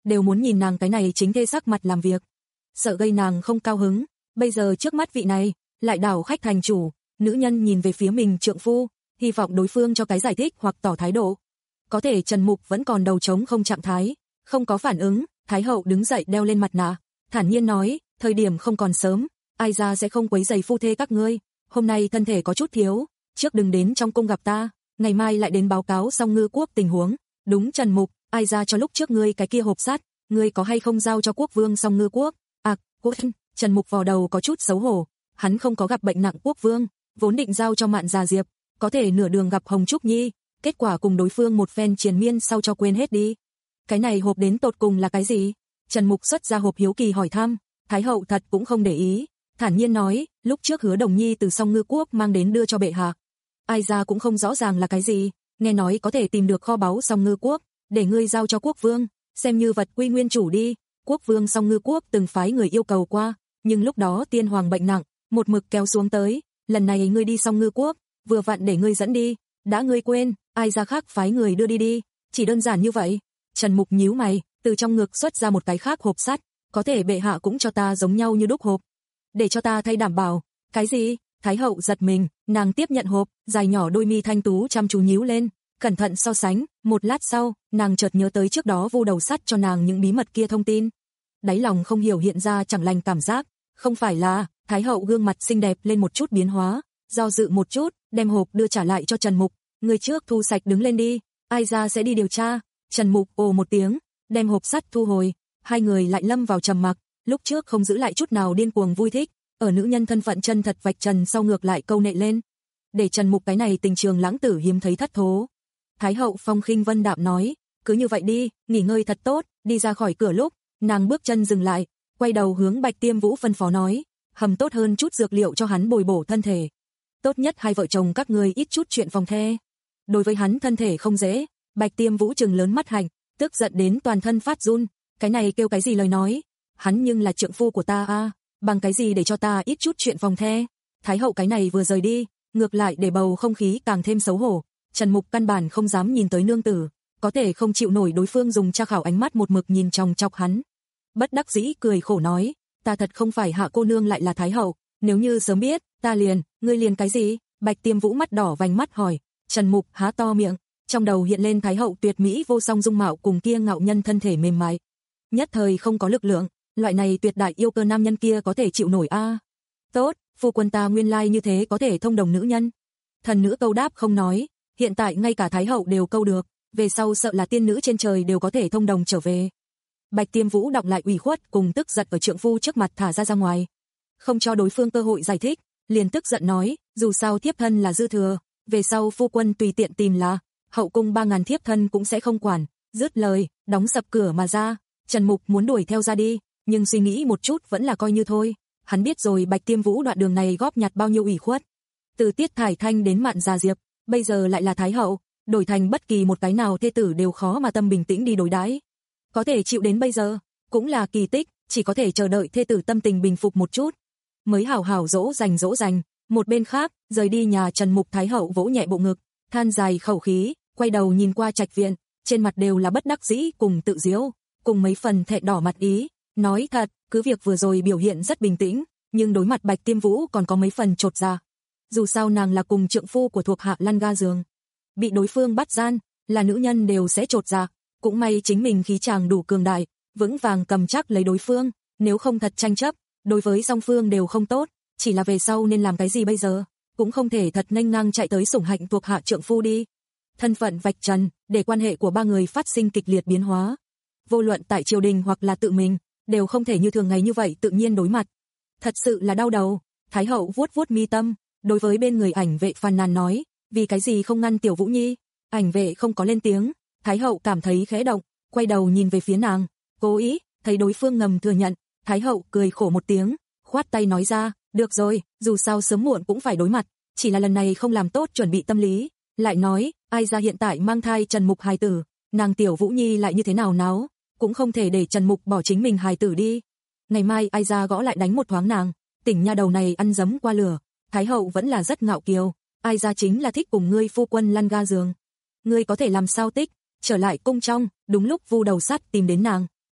đều muốn nhìn nàng cái này chính thê sắc mặt làm việc. Sợ gây nàng không cao hứng, bây giờ trước mắt vị này, lại đảo khách thành chủ, nữ nhân nhìn về phía mình trượng phu, hy vọng đối phương cho cái giải thích hoặc tỏ thái độ. Có thể Trần Mục vẫn còn đầu trống không trạng thái, không có phản ứng, Thái hậu đứng dậy đeo lên mặt nạ, thản nhiên nói, thời điểm không còn sớm, ai ra sẽ không quấy rầy phu thê các ngươi, hôm nay thân thể có chút thiếu, trước đừng đến trong cung gặp ta, ngày mai lại đến báo cáo xong Ngư quốc tình huống. Đúng Trần Mục, ai ra cho lúc trước ngươi cái kia hộp sắt, ngươi có hay không giao cho quốc vương xong Ngư quốc? À, quốc Trần Mục vò đầu có chút xấu hổ, hắn không có gặp bệnh nặng quốc vương, vốn định giao cho Mạn Già Diệp, có thể nửa đường gặp Hồng Trúc Nhi, kết quả cùng đối phương một phen triền miên sau cho quên hết đi. Cái này hộp đến tột cùng là cái gì? Trần Mục xuất ra hộp hiếu kỳ hỏi thăm, Thái hậu thật cũng không để ý, thản nhiên nói, lúc trước Hứa Đồng Nhi từ song Ngư quốc mang đến đưa cho bệ hạ. Ai ra cũng không rõ ràng là cái gì, nghe nói có thể tìm được kho báu song Ngư quốc, để ngươi giao cho quốc vương, xem như vật quy nguyên chủ đi. Quốc vương song Ngư quốc từng phái người yêu cầu qua, nhưng lúc đó tiên hoàng bệnh nặng, một mực kéo xuống tới, lần này ngươi đi song Ngư quốc, vừa vặn để ngươi dẫn đi, đã ngươi quên, ai ra khác phái người đưa đi đi, chỉ đơn giản như vậy. Trần Mục nhíu mày, từ trong ngực xuất ra một cái khác hộp sắt, có thể bệ hạ cũng cho ta giống nhau như đúc hộp, để cho ta thay đảm bảo. Cái gì? Thái hậu giật mình, nàng tiếp nhận hộp, dài nhỏ đôi mi thanh tú chăm chú nhíu lên, cẩn thận so sánh, một lát sau, nàng chợt nhớ tới trước đó Vu Đầu Sắt cho nàng những bí mật kia thông tin. Đáy lòng không hiểu hiện ra chẳng lành cảm giác, không phải là, Thái hậu gương mặt xinh đẹp lên một chút biến hóa, do dự một chút, đem hộp đưa trả lại cho Trần Mục, người trước thu sạch đứng lên đi, ai ra sẽ đi điều tra. Trần Mục ồ một tiếng, đem hộp sắt thu hồi, hai người lại lâm vào trầm mặc, lúc trước không giữ lại chút nào điên cuồng vui thích, ở nữ nhân thân phận chân thật vạch trần sau ngược lại câu nệ lên. Để Trần Mục cái này tình trường lãng tử hiếm thấy thất thố. Thái hậu phong khinh vân đạm nói, cứ như vậy đi, nghỉ ngơi thật tốt. Đi ra khỏi cửa lúc, nàng bước chân dừng lại, quay đầu hướng Bạch Tiêm Vũ phân phó nói, hầm tốt hơn chút dược liệu cho hắn bồi bổ thân thể. Tốt nhất hai vợ chồng các ngươi ít chút chuyện phòng the. Đối với hắn thân thể không dễ. Bạch Tiêm Vũ trừng lớn mắt hạnh, tức giận đến toàn thân phát run, cái này kêu cái gì lời nói, hắn nhưng là trượng phu của ta a, à, bằng cái gì để cho ta ít chút chuyện phòng the. Thái hậu cái này vừa rời đi, ngược lại để bầu không khí càng thêm xấu hổ, Trần Mục căn bản không dám nhìn tới nương tử, có thể không chịu nổi đối phương dùng tra khảo ánh mắt một mực nhìn chòng chọc hắn. Bất đắc dĩ cười khổ nói, ta thật không phải hạ cô nương lại là Thái hậu, nếu như sớm biết, ta liền, ngươi liền cái gì? Bạch Tiêm Vũ mắt đỏ vành mắt hỏi, Trần Mục há to miệng, trong đầu hiện lên Thái hậu tuyệt mỹ vô song dung mạo cùng kia ngạo nhân thân thể mềm mại. Nhất thời không có lực lượng, loại này tuyệt đại yêu cơ nam nhân kia có thể chịu nổi a. À. Tốt, phu quân ta nguyên lai như thế có thể thông đồng nữ nhân. Thần nữ câu đáp không nói, hiện tại ngay cả Thái hậu đều câu được, về sau sợ là tiên nữ trên trời đều có thể thông đồng trở về. Bạch Tiêm Vũ đọc lại ủy khuất cùng tức giận ở trượng phu trước mặt thả ra ra ngoài, không cho đối phương cơ hội giải thích, liền tức giận nói, dù sao thiếp thân là dư thừa, về sau phu quân tùy tiện tìm là, hậu cung ba ngàn thiếp thân cũng sẽ không quản. Dứt lời, đóng sập cửa mà ra. Trần Mục muốn đuổi theo ra đi, nhưng suy nghĩ một chút vẫn là coi như thôi. Hắn biết rồi Bạch Tiêm Vũ đoạn đường này góp nhặt bao nhiêu ủy khuất, từ Tiết Thải Thanh đến Mạn Già Diệp, bây giờ lại là Thái hậu, đổi thành bất kỳ một cái nào thê tử đều khó mà tâm bình tĩnh đi đối đãi. Có thể chịu đến bây giờ, cũng là kỳ tích, chỉ có thể chờ đợi thê tử tâm tình bình phục một chút, mới hảo hảo dỗ dành dỗ dành. Một bên khác, rời đi nhà Trần Mục, Thái hậu vỗ nhẹ bộ ngực, than dài khẩu khí, quay đầu nhìn qua trạch viện, trên mặt đều là bất đắc dĩ cùng tự giễu, cùng mấy phần thẹn đỏ mặt ý. Nói thật, cứ việc vừa rồi biểu hiện rất bình tĩnh, nhưng đối mặt Bạch Tiêm Vũ còn có mấy phần chột dạ. Dù sao nàng là cùng trượng phu của thuộc hạ lăn ga giường, bị đối phương bắt gian, là nữ nhân đều sẽ chột dạ. Cũng may chính mình khí chàng đủ cường đại, vững vàng cầm chắc lấy đối phương, nếu không thật tranh chấp, đối với song phương đều không tốt. Chỉ là về sau nên làm cái gì bây giờ, cũng không thể thật nghênh ngang chạy tới sủng hạnh thuộc hạ trượng phu đi. Thân phận vạch trần, để quan hệ của ba người phát sinh kịch liệt biến hóa. Vô luận tại triều đình hoặc là tự mình, đều không thể như thường ngày như vậy tự nhiên đối mặt. Thật sự là đau đầu. Thái hậu vuốt vuốt mi tâm, đối với bên người ảnh vệ phàn nàn nói, vì cái gì không ngăn Tiểu Vũ Nhi? Ảnh vệ không có lên tiếng, Thái hậu cảm thấy khẽ động, quay đầu nhìn về phía nàng, cố ý, thấy đối phương ngầm thừa nhận, Thái hậu cười khổ một tiếng, khoát tay nói ra, được rồi, dù sao sớm muộn cũng phải đối mặt, chỉ là lần này không làm tốt chuẩn bị tâm lý. Lại nói, ai ra hiện tại mang thai Trần Mục hài tử, nàng Tiểu Vũ Nhi lại như thế nào náo, cũng không thể để Trần Mục bỏ chính mình hài tử đi. Ngày mai ai ra gõ lại đánh một thoáng nàng, tỉnh nha đầu này ăn dấm qua lửa. Thái hậu vẫn là rất ngạo kiều, ai ra chính là thích cùng ngươi phu quân lăn ga giường. Ngươi có thể làm sao tích, trở lại cung trong, đúng lúc Vu Đầu Sắt tìm đến nàng,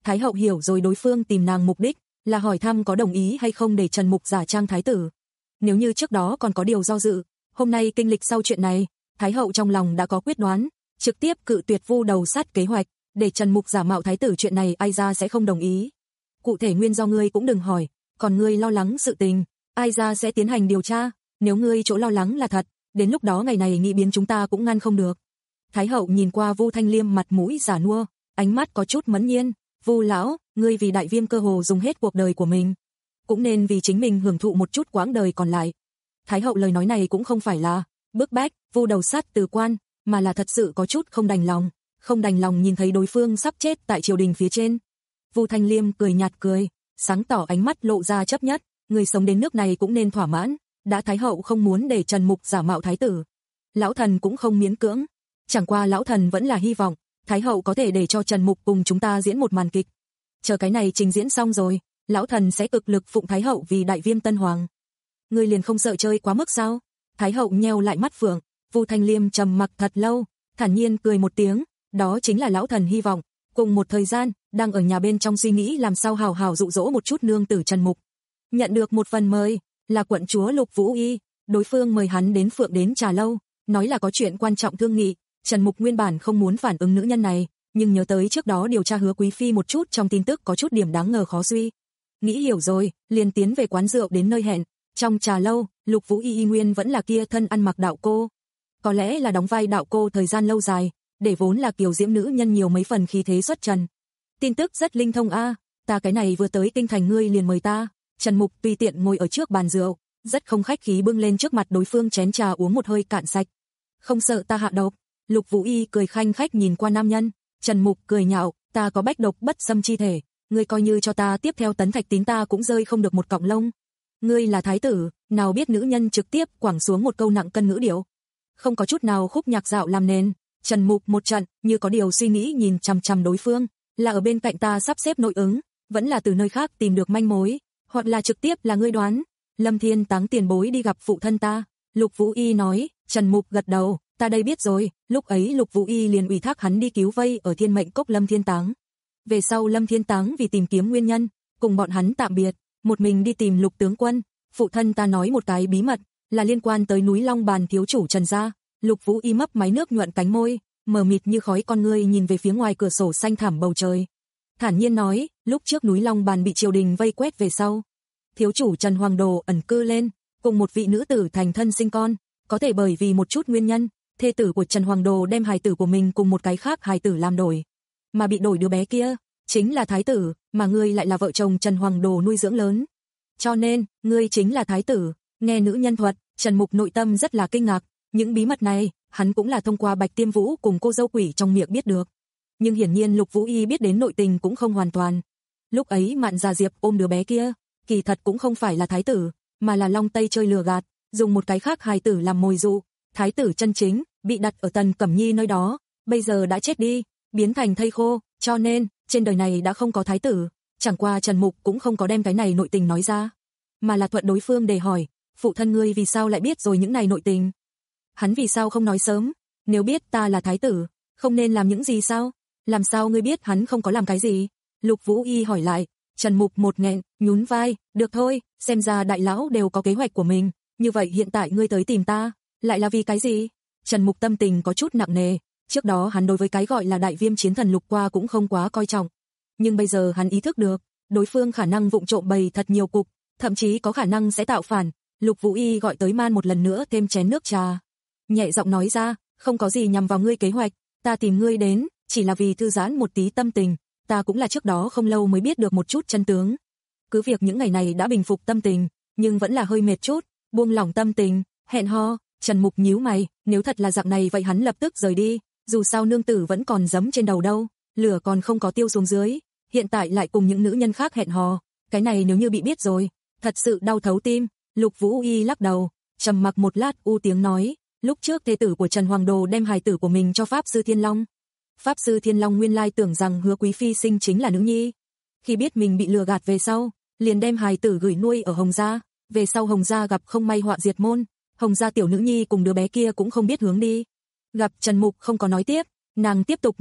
Thái hậu hiểu rồi đối phương tìm nàng mục đích là hỏi thăm có đồng ý hay không để Trần Mục giả trang thái tử. Nếu như trước đó còn có điều do dự, hôm nay kinh lịch sau chuyện này, Thái hậu trong lòng đã có quyết đoán, trực tiếp cự tuyệt Vu Đầu Sát kế hoạch, để Trần Mục giả mạo thái tử chuyện này ai ra sẽ không đồng ý. Cụ thể nguyên do ngươi cũng đừng hỏi, còn ngươi lo lắng sự tình, ai ra sẽ tiến hành điều tra, nếu ngươi chỗ lo lắng là thật, đến lúc đó ngày này nghị biến chúng ta cũng ngăn không được. Thái hậu nhìn qua Vu Thanh Liêm mặt mũi giả nua, ánh mắt có chút mẫn nhiên, Vu lão, ngươi vì Đại Viêm cơ hồ dùng hết cuộc đời của mình, cũng nên vì chính mình hưởng thụ một chút quãng đời còn lại. Thái hậu lời nói này cũng không phải là bức bách Vu Đầu Sát từ quan, mà là thật sự có chút không đành lòng, không đành lòng nhìn thấy đối phương sắp chết tại triều đình phía trên. Vu Thanh Liêm cười nhạt cười, sáng tỏ ánh mắt lộ ra chấp nhất, người sống đến nước này cũng nên thỏa mãn, đã Thái hậu không muốn để Trần Mục giả mạo thái tử, lão thần cũng không miễn cưỡng, chẳng qua lão thần vẫn là hy vọng Thái hậu có thể để cho Trần Mục cùng chúng ta diễn một màn kịch. Chờ cái này trình diễn xong rồi, lão thần sẽ cực lực phụng Thái hậu vì Đại Viêm tân hoàng. Ngươi liền không sợ chơi quá mức sao? Thái hậu nheo lại mắt phượng, Vu Thanh Liêm trầm mặc thật lâu, thản nhiên cười một tiếng, đó chính là lão thần hy vọng. Cùng một thời gian, đang ở nhà bên trong suy nghĩ làm sao hào hào dụ dỗ một chút nương tử Trần Mục. Nhận được một phần mời, là quận chúa Lục Vũ Y, đối phương mời hắn đến Phượng đến trà lâu, nói là có chuyện quan trọng thương nghị. Trần Mục nguyên bản không muốn phản ứng nữ nhân này, nhưng nhớ tới trước đó điều tra Hứa Quý phi một chút trong tin tức có chút điểm đáng ngờ khó suy. Nghĩ hiểu rồi, liền tiến về quán rượu đến nơi hẹn. Trong trà lâu, Lục Vũ Y y nguyên vẫn là kia thân ăn mặc đạo cô. Có lẽ là đóng vai đạo cô thời gian lâu dài, để vốn là kiều diễm nữ nhân nhiều mấy phần khí thế xuất trần. Tin tức rất linh thông a, à, ta cái này vừa tới kinh thành ngươi liền mời ta. Trần Mục tùy tiện ngồi ở trước bàn rượu, rất không khách khí bưng lên trước mặt đối phương chén trà uống một hơi cạn sạch. Không sợ ta hạ độc? Lục Vũ Y cười khanh khách nhìn qua nam nhân, Trần Mục cười nhạo, ta có bách độc bất xâm chi thể, ngươi coi như cho ta tiếp theo tấn thạch tín ta cũng rơi không được một cọng lông. Ngươi là thái tử, nào biết nữ nhân trực tiếp quẳng xuống một câu nặng cân ngữ điệu. Không có chút nào khúc nhạc dạo làm nền, Trần Mục một trận, như có điều suy nghĩ nhìn chằm chằm đối phương, là ở bên cạnh ta sắp xếp nội ứng, vẫn là từ nơi khác tìm được manh mối, hoặc là trực tiếp là ngươi đoán. Lâm Thiên Táng tiền bối đi gặp phụ thân ta, Lục Vũ Y nói. Trần Mục gật đầu, ta đây biết rồi, lúc ấy Lục Vũ Y liền ủy thác hắn đi cứu vây ở Thiên Mệnh Cốc Lâm Thiên Táng. Về sau Lâm Thiên Táng vì tìm kiếm nguyên nhân, cùng bọn hắn tạm biệt, một mình đi tìm Lục tướng quân. Phụ thân ta nói một cái bí mật, là liên quan tới núi Long Bàn thiếu chủ Trần gia. Lục Vũ Y mấp máy nước nhuận cánh môi, mờ mịt như khói con ngươi nhìn về phía ngoài cửa sổ xanh thẳm bầu trời. Thản nhiên nói, lúc trước núi Long Bàn bị triều đình vây quét về sau, thiếu chủ Trần Hoàng Đồ ẩn cư lên, cùng một vị nữ tử thành thân sinh con, có thể bởi vì một chút nguyên nhân, thê tử của Trần Hoàng Đồ đem hài tử của mình cùng một cái khác hài tử làm đổi, mà bị đổi đứa bé kia chính là thái tử, mà ngươi lại là vợ chồng Trần Hoàng Đồ nuôi dưỡng lớn. Cho nên, ngươi chính là thái tử. Nghe nữ nhân thuật, Trần Mục nội tâm rất là kinh ngạc, những bí mật này, hắn cũng là thông qua Bạch Tiêm Vũ cùng cô dâu quỷ trong miệng biết được. Nhưng hiển nhiên Lục Vũ Y biết đến nội tình cũng không hoàn toàn. Lúc ấy Mạn Già Diệp ôm đứa bé kia, kỳ thật cũng không phải là thái tử, mà là Long Tây chơi lừa gạt, dùng một cái khác hài tử làm mồi dụ. Thái tử chân chính bị đặt ở Tần Cẩm Nhi nơi đó, bây giờ đã chết đi, biến thành thây khô, cho nên trên đời này đã không có thái tử. Chẳng qua Trần Mục cũng không có đem cái này nội tình nói ra, mà là thuận đối phương để hỏi, phụ thân ngươi vì sao lại biết rồi những này nội tình? Hắn vì sao không nói sớm? Nếu biết ta là thái tử, không nên làm những gì sao? Làm sao ngươi biết hắn không có làm cái gì? Lục Vũ Y hỏi lại. Trần Mục một nghẹn, nhún vai, được thôi, xem ra đại lão đều có kế hoạch của mình, như vậy hiện tại ngươi tới tìm ta, lại là vì cái gì? Trần Mục tâm tình có chút nặng nề, trước đó hắn đối với cái gọi là Đại Viêm chiến thần Lục Qua cũng không quá coi trọng, nhưng bây giờ hắn ý thức được, đối phương khả năng vụng trộm bày thật nhiều cục, thậm chí có khả năng sẽ tạo phản. Lục Vũ Y gọi tới man một lần nữa thêm chén nước trà, nhẹ giọng nói ra, không có gì nhằm vào ngươi kế hoạch, ta tìm ngươi đến, chỉ là vì thư giãn một tí tâm tình, ta cũng là trước đó không lâu mới biết được một chút chân tướng. Cứ việc những ngày này đã bình phục tâm tình, nhưng vẫn là hơi mệt chút, buông lỏng tâm tình, hẹn hò. Trần Mục nhíu mày, nếu thật là dạng này vậy hắn lập tức rời đi, dù sao nương tử vẫn còn giấm trên đầu đâu, lửa còn không có tiêu xuống dưới, hiện tại lại cùng những nữ nhân khác hẹn hò, cái này nếu như bị biết rồi, thật sự đau thấu tim. Lục Vũ Y lắc đầu, trầm mặc một lát u tiếng nói, lúc trước thê tử của Trần Hoàng Đồ đem hài tử của mình cho Pháp Sư Thiên Long. Pháp Sư Thiên Long nguyên lai tưởng rằng Hứa Quý phi sinh chính là nữ nhi, khi biết mình bị lừa gạt về sau, liền đem hài tử gửi nuôi ở Hồng gia, về sau Hồng gia gặp không may họa diệt môn, Hồng gia tiểu nữ nhi cùng đứa bé kia cũng không biết hướng đi. Gặp Trần Mục không có nói tiếp, nàng tiếp tục nói,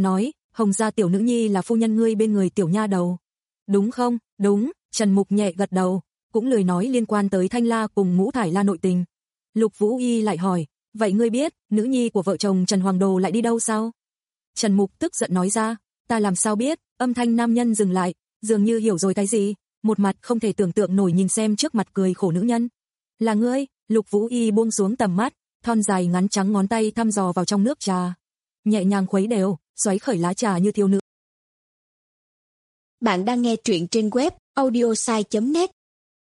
Hồng gia tiểu nữ nhi là phu nhân ngươi bên người tiểu nha đầu. Đúng không? Đúng, Trần Mục nhẹ gật đầu, cũng lười nói liên quan tới Thanh La cùng Ngũ Thải La nội tình. Lục Vũ Y lại hỏi, vậy ngươi biết, nữ nhi của vợ chồng Trần Hoàng Đồ lại đi đâu sao? Trần Mục tức giận nói ra, ta làm sao biết, âm thanh nam nhân dừng lại, dường như hiểu rồi cái gì, một mặt không thể tưởng tượng nổi nhìn xem trước mặt cười khổ nữ nhân. Là ngươi, Lục Vũ Y buông xuống tầm mắt, thon dài ngắn trắng ngón tay thăm dò vào trong nước trà. Nhẹ nhàng khuấy đều, xoáy khởi lá trà như thiếu nữ. Bạn đang nghe truyện trên web audiosai chấm net.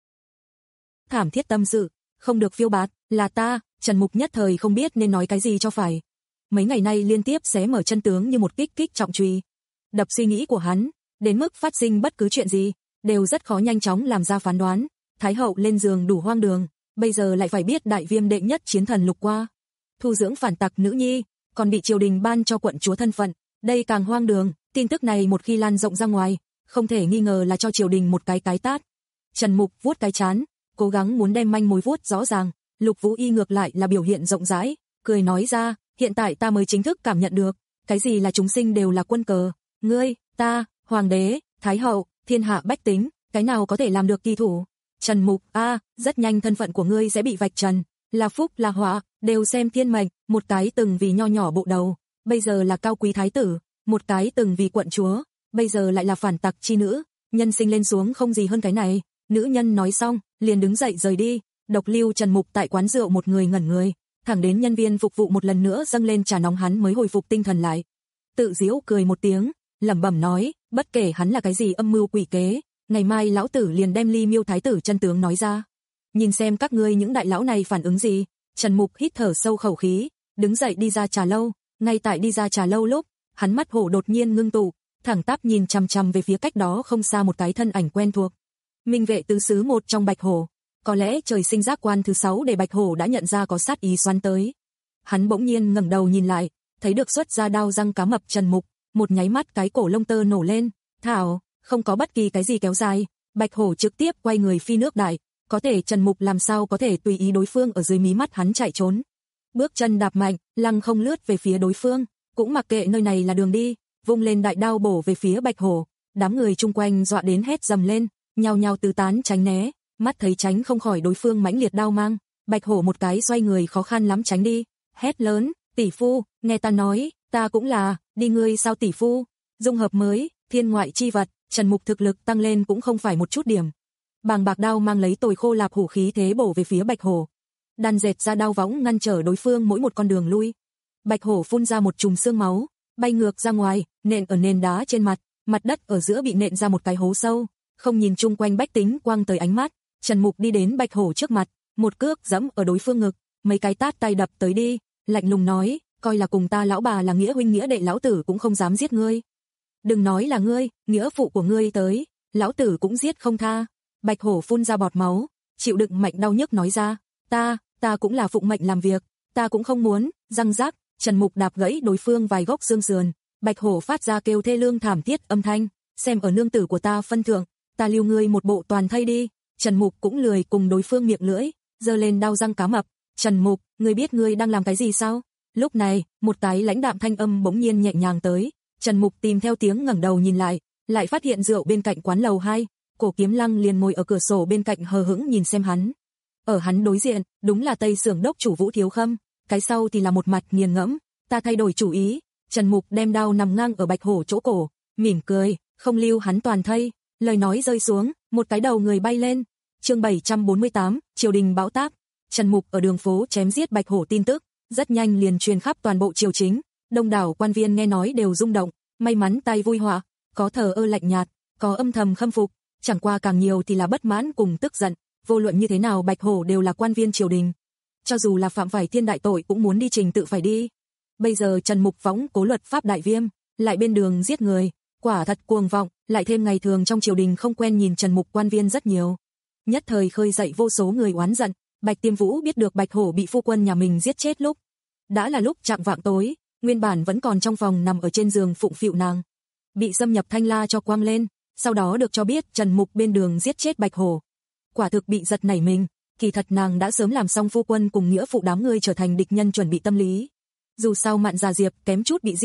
Thảm thiết tâm sự, không được phiêu bạt, là ta, Trần Mục nhất thời không biết nên nói cái gì cho phải. Mấy ngày nay liên tiếp xé mở chân tướng như một kích kích trọng truy. Đập suy nghĩ của hắn, đến mức phát sinh bất cứ chuyện gì, đều rất khó nhanh chóng làm ra phán đoán. Thái hậu lên giường đủ hoang đường, bây giờ lại phải biết đại viêm đệ nhất chiến thần lục qua. Thu dưỡng phản tặc nữ nhi, còn bị triều đình ban cho quận chúa thân phận, đây càng hoang đường, tin tức này một khi lan rộng ra ngoài, không thể nghi ngờ là cho triều đình một cái cái tát. Trần Mục vuốt cái trán, cố gắng muốn đem manh mối vuốt rõ ràng, Lục Vũ Y ngược lại là biểu hiện rộng rãi, cười nói ra, hiện tại ta mới chính thức cảm nhận được, cái gì là chúng sinh đều là quân cờ, ngươi, ta, hoàng đế, thái hậu, thiên hạ bách tính, cái nào có thể làm được kỳ thủ. Trần Mục, a, rất nhanh thân phận của ngươi sẽ bị vạch trần, là phúc là họa, đều xem thiên mệnh, một cái từng vì nho nhỏ bộ đầu, bây giờ là cao quý thái tử, một cái từng vì quận chúa, bây giờ lại là phản tặc chi nữ, nhân sinh lên xuống không gì hơn cái này. Nữ nhân nói xong, liền đứng dậy rời đi, độc lưu Trần Mục tại quán rượu một người ngẩn người, thẳng đến nhân viên phục vụ một lần nữa dâng lên trà nóng hắn mới hồi phục tinh thần lại. Tự giễu cười một tiếng, lẩm bẩm nói, bất kể hắn là cái gì âm mưu quỷ kế, ngày mai lão tử liền đem Ly Miêu thái tử chân tướng nói ra. Nhìn xem các ngươi những đại lão này phản ứng gì. Trần Mục hít thở sâu khẩu khí, đứng dậy đi ra trà lâu, ngay tại đi ra trà lâu lúc, hắn mắt hổ đột nhiên ngưng tụ, thẳng tắp nhìn chằm chằm về phía cách đó không xa một cái thân ảnh quen thuộc. Minh vệ tứ xứ một trong Bạch Hổ, có lẽ trời sinh giác quan thứ sáu để Bạch Hổ đã nhận ra có sát ý xoắn tới. Hắn bỗng nhiên ngẩng đầu nhìn lại, thấy được xuất ra đao răng cá mập Trần Mục, một nháy mắt cái cổ lông tơ nổ lên, thảo, không có bất kỳ cái gì kéo dài, Bạch Hổ trực tiếp quay người phi nước đại, có thể Trần Mục làm sao có thể tùy ý đối phương ở dưới mí mắt hắn chạy trốn. Bước chân đạp mạnh, lăng không lướt về phía đối phương, cũng mặc kệ nơi này là đường đi, vung lên đại đao bổ về phía Bạch Hổ, đám người chung quanh dọa đến hét dầm lên, nhao nhao tứ tán tránh né, mắt thấy tránh không khỏi đối phương mãnh liệt đao mang, Bạch Hổ một cái xoay người khó khăn lắm tránh đi, hét lớn, tỷ phu, nghe ta nói, ta cũng là, đi ngươi sao tỷ phu, dung hợp mới, thiên ngoại chi vật, Trần Mục thực lực tăng lên cũng không phải một chút điểm. Bàng bạc đao mang lấy tồi khô lạp hủ khí thế bổ về phía Bạch Hổ. Đan dệt ra đao võng ngăn trở đối phương mỗi một con đường lui. Bạch Hổ phun ra một chùm xương máu, bay ngược ra ngoài, nện ở nền đá trên mặt, mặt đất ở giữa bị nện ra một cái hố sâu, không nhìn chung quanh bách tính quang tới ánh mắt, Trần Mục đi đến Bạch Hổ trước mặt, một cước giẫm ở đối phương ngực, mấy cái tát tay đập tới đi, lạnh lùng nói, coi là cùng ta lão bà là nghĩa huynh nghĩa đệ lão tử cũng không dám giết ngươi. Đừng nói là ngươi, nghĩa phụ của ngươi tới, lão tử cũng giết không tha. Bạch Hổ phun ra bọt máu, chịu đựng mạnh đau nhức nói ra, ta, ta cũng là phụng mệnh làm việc, ta cũng không muốn, răng rắc, Trần Mục đạp gãy đối phương vài gốc xương sườn, Bạch Hổ phát ra kêu thê lương thảm thiết âm thanh, xem ở nương tử của ta phân thượng, ta lưu ngươi một bộ toàn thây đi. Trần Mục cũng lười cùng đối phương miệng lưỡi, giơ lên đao răng cá mập, Trần Mục, ngươi biết ngươi đang làm cái gì sao? Lúc này, một cái lãnh đạm thanh âm bỗng nhiên nhẹ nhàng tới, Trần Mục tìm theo tiếng ngẩng đầu nhìn lại, lại phát hiện rượu bên cạnh quán lầu hai, Cổ Kiếm Lăng liền ngồi ở cửa sổ bên cạnh hờ hững nhìn xem hắn. Ở hắn đối diện, đúng là Tây Xưởng đốc chủ Vũ Thiếu Khâm, cái sau thì là một mặt nghiền ngẫm, ta thay đổi chủ ý. Trần Mục đem đao nằm ngang ở Bạch Hổ chỗ cổ, mỉm cười, không lưu hắn toàn thây, lời nói rơi xuống, một cái đầu người bay lên. Chương bảy trăm bốn mươi tám, triều đình bão táp. Trần Mục ở đường phố chém giết Bạch Hổ tin tức, rất nhanh liền truyền khắp toàn bộ triều chính, đông đảo quan viên nghe nói đều rung động, may mắn tai vui họa, có thờ ơ lạnh nhạt, có âm thầm khâm phục, chẳng qua càng nhiều thì là bất mãn cùng tức giận, vô luận như thế nào Bạch Hổ đều là quan viên triều đình, cho dù là phạm phải thiên đại tội cũng muốn đi trình tự phải đi. Bây giờ Trần Mục phóng cố luật pháp đại viêm, lại bên đường giết người, quả thật cuồng vọng, lại thêm ngày thường trong triều đình không quen nhìn Trần Mục quan viên rất nhiều. Nhất thời khơi dậy vô số người oán giận, Bạch Tiêm Vũ biết được Bạch Hổ bị phu quân nhà mình giết chết lúc, đã là lúc chạng vạng tối, nguyên bản vẫn còn trong phòng nằm ở trên giường phụng phịu nàng, bị xâm nhập Thanh La cho quăng lên, sau đó được cho biết Trần Mục bên đường giết chết Bạch Hổ. Quả thực bị giật nảy mình, kỳ thật nàng đã sớm làm xong phu quân cùng nghĩa phụ đám người trở thành địch nhân chuẩn bị tâm lý. Dù sao Mạn Già Diệp kém chút bị giết,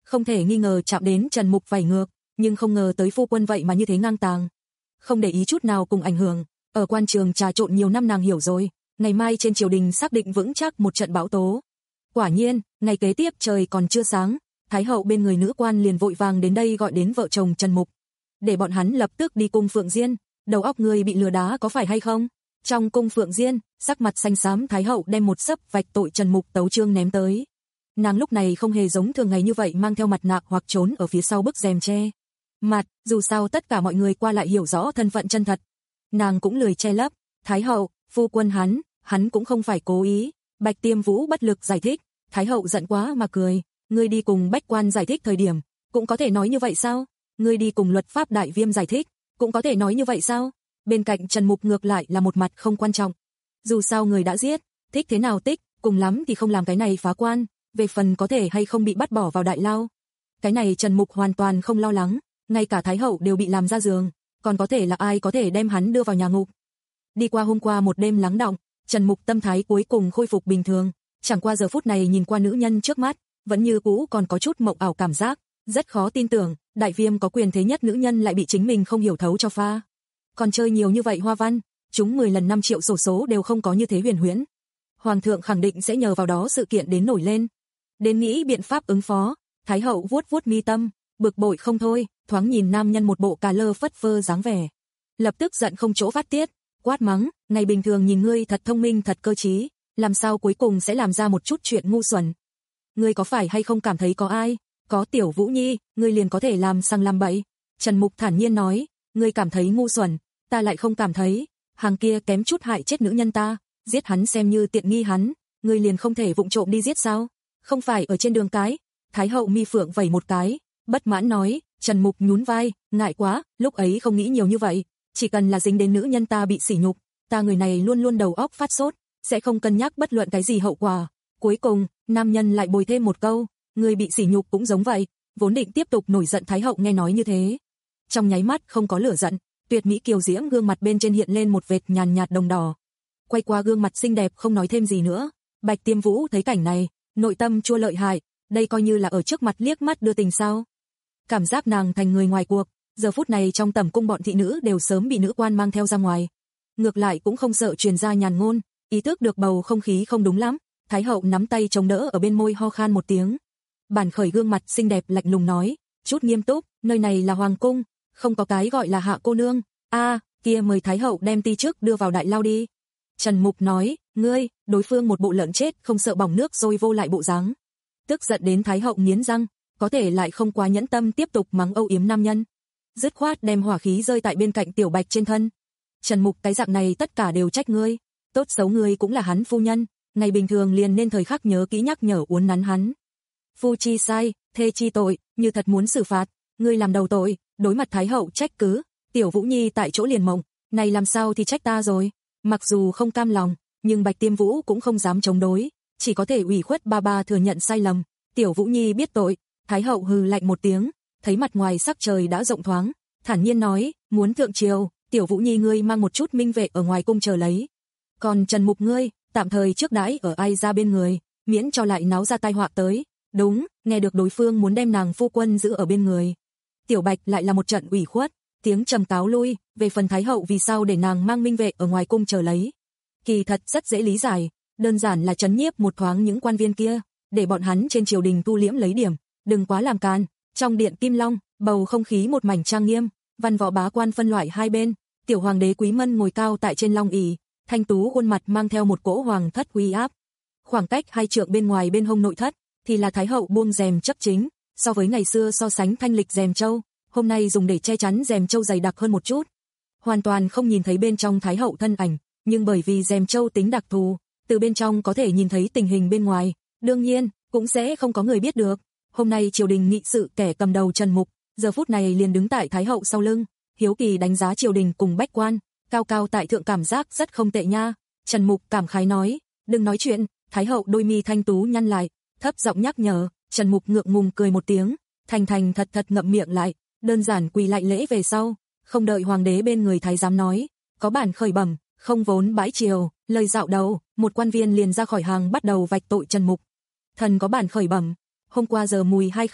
không thể nghi ngờ chạm đến Trần Mục vảy ngược, nhưng không ngờ tới phu quân vậy mà như thế ngang tàng. Không để ý chút nào cùng ảnh hưởng, ở quan trường trà trộn nhiều năm nàng hiểu rồi, ngày mai trên triều đình xác định vững chắc một trận bão tố. Quả nhiên, ngày kế tiếp trời còn chưa sáng, Thái hậu bên người nữ quan liền vội vàng đến đây gọi đến vợ chồng Trần Mục, để bọn hắn lập tức đi cung Phượng Diên. Đầu óc người bị lừa đá có phải hay không? Trong cung Phượng Diên, sắc mặt xanh xám Thái hậu đem một sấp vạch tội Trần Mục tấu chương ném tới. Nàng lúc này không hề giống thường ngày như vậy mang theo mặt nạ hoặc trốn ở phía sau bức rèm che mặt, dù sao tất cả mọi người qua lại hiểu rõ thân phận chân thật. Nàng cũng lười che lấp, Thái hậu, phu quân hắn, hắn cũng không phải cố ý. Bạch Tiêm Vũ bất lực giải thích, Thái hậu giận quá mà cười, ngươi đi cùng Bách Quan giải thích thời điểm, cũng có thể nói như vậy sao? Ngươi đi cùng Luật Pháp Đại Viêm giải thích, cũng có thể nói như vậy sao? Bên cạnh Trần Mục ngược lại là một mặt không quan trọng. Dù sao người đã giết, thích thế nào tích, cùng lắm thì không làm cái này phá quan, về phần có thể hay không bị bắt bỏ vào đại lao. Cái này Trần Mục hoàn toàn không lo lắng, ngay cả Thái hậu đều bị làm ra giường, còn có thể là ai có thể đem hắn đưa vào nhà ngục. Đi qua hôm qua một đêm lắng đọng, Trần Mục tâm thái cuối cùng khôi phục bình thường, chẳng qua giờ phút này nhìn qua nữ nhân trước mắt, vẫn như cũ còn có chút mộng ảo cảm giác, rất khó tin tưởng, Đại Viêm có quyền thế nhất nữ nhân lại bị chính mình không hiểu thấu cho pha. Còn chơi nhiều như vậy hoa văn, chúng mười lần năm triệu sổ số đều không có như thế huyền huyễn. Hoàng thượng khẳng định sẽ nhờ vào đó sự kiện đến nổi lên. Đến nghĩ biện pháp ứng phó, Thái hậu vuốt vuốt mi tâm, bực bội không thôi, thoáng nhìn nam nhân một bộ cà lơ phất phơ dáng vẻ. Lập tức giận không chỗ phát tiết, quát mắng, ngày bình thường nhìn ngươi thật thông minh thật cơ trí, làm sao cuối cùng sẽ làm ra một chút chuyện ngu xuẩn. Ngươi có phải hay không cảm thấy có ai, có Tiểu Vũ Nhi, ngươi liền có thể làm sang làm bậy? Trần Mục thản nhiên nói, ngươi cảm thấy ngu xuẩn, ta lại không cảm thấy, hàng kia kém chút hại chết nữ nhân ta, giết hắn xem như tiện nghi hắn, ngươi liền không thể vụng trộm đi giết sao? Không phải ở trên đường cái? Thái hậu mi phượng vẩy một cái, bất mãn nói. Trần Mục nhún vai, ngại quá, lúc ấy không nghĩ nhiều như vậy, chỉ cần là dính đến nữ nhân ta bị sỉ nhục, ta người này luôn luôn đầu óc phát sốt, sẽ không cân nhắc bất luận cái gì hậu quả. Cuối cùng, nam nhân lại bồi thêm một câu, người bị sỉ nhục cũng giống vậy, vốn định tiếp tục nổi giận Thái hậu nghe nói như thế. Trong nháy mắt không có lửa giận, tuyệt mỹ kiều diễm gương mặt bên trên hiện lên một vệt nhàn nhạt đồng đỏ. Quay qua gương mặt xinh đẹp không nói thêm gì nữa, Bạch Tiêm Vũ thấy cảnh này, nội tâm chua lợi hại, đây coi như là ở trước mặt liếc mắt đưa tình sao? Cảm giác nàng thành người ngoài cuộc, giờ phút này trong tẩm cung bọn thị nữ đều sớm bị nữ quan mang theo ra ngoài. Ngược lại cũng không sợ truyền ra nhàn ngôn, ý thức được bầu không khí không đúng lắm, Thái hậu nắm tay chống đỡ ở bên môi ho khan một tiếng. Bản khởi gương mặt xinh đẹp lạnh lùng nói, chút nghiêm túc, nơi này là hoàng cung, không có cái gọi là hạ cô nương. A, à, kia mời Thái hậu đem ti trước đưa vào đại lao đi. Trần Mục nói, ngươi, đối phương một bộ lợn chết không sợ bỏng nước rồi vô lại bộ dáng. Tức giận đến Thái hậu nghiến răng, có thể lại không quá nhẫn tâm tiếp tục mắng âu yếm nam nhân. Dứt khoát đem hỏa khí rơi tại bên cạnh Tiểu Bạch trên thân. Trần Mục cái dạng này tất cả đều trách ngươi, tốt xấu ngươi cũng là hắn phu nhân, ngày bình thường liền nên thời khắc nhớ kỹ nhắc nhở uốn nắn hắn. Phu chi sai, thê chi tội, như thật muốn xử phạt, ngươi làm đầu tội, đối mặt Thái hậu trách cứ, Tiểu Vũ Nhi tại chỗ liền mộng, này làm sao thì trách ta rồi. Mặc dù không cam lòng, nhưng Bạch Tiêm Vũ cũng không dám chống đối, chỉ có thể ủy khuất ba ba thừa nhận sai lầm. Tiểu Vũ Nhi biết tội. Thái hậu hừ lạnh một tiếng, thấy mặt ngoài sắc trời đã rộng thoáng, thản nhiên nói, muốn thượng triều, Tiểu Vũ Nhi ngươi mang một chút minh vệ ở ngoài cung chờ lấy. Còn Trần Mục ngươi, tạm thời trước đãi ở ai ra bên người, miễn cho lại náo ra tai họa tới. Đúng, nghe được đối phương muốn đem nàng phu quân giữ ở bên người. Tiểu Bạch lại là một trận ủy khuất, tiếng trầm cáo lui, về phần Thái hậu vì sao để nàng mang minh vệ ở ngoài cung chờ lấy. Kỳ thật rất dễ lý giải, đơn giản là trấn nhiếp một thoáng những quan viên kia, để bọn hắn trên triều đình tu liễm lấy điểm, đừng quá làm càn. Trong điện Kim Long, bầu không khí một mảnh trang nghiêm, văn võ bá quan phân loại hai bên, tiểu hoàng đế Quý Mân ngồi cao tại trên long ỷ, thanh tú khuôn mặt mang theo một cỗ hoàng thất uy áp. Khoảng cách hai trượng bên ngoài bên hông nội thất, thì là Thái hậu buông rèm chấp chính, so với ngày xưa so sánh thanh lịch rèm châu, hôm nay dùng để che chắn rèm châu dày đặc hơn một chút. Hoàn toàn không nhìn thấy bên trong Thái hậu thân ảnh, nhưng bởi vì rèm châu tính đặc thù, từ bên trong có thể nhìn thấy tình hình bên ngoài, đương nhiên, cũng sẽ không có người biết được. Hôm nay triều đình nghị sự kẻ cầm đầu Trần Mục, giờ phút này liền đứng tại Thái hậu sau lưng, hiếu kỳ đánh giá triều đình cùng bách quan, cao cao tại thượng cảm giác rất không tệ nha. Trần Mục cảm khái nói, đừng nói chuyện. Thái hậu đôi mi thanh tú nhăn lại, thấp giọng nhắc nhở. Trần Mục ngượng ngùng cười một tiếng, thành thành thật thật ngậm miệng lại, đơn giản quỳ lại lễ về sau, không đợi hoàng đế bên người thái giám nói, có bản khởi bẩm, không vốn bãi triều, lời dạo đầu, một quan viên liền ra khỏi hàng bắt đầu vạch tội Trần Mục. Thần có bản khởi bẩm, hôm qua giờ mùi hai khắc,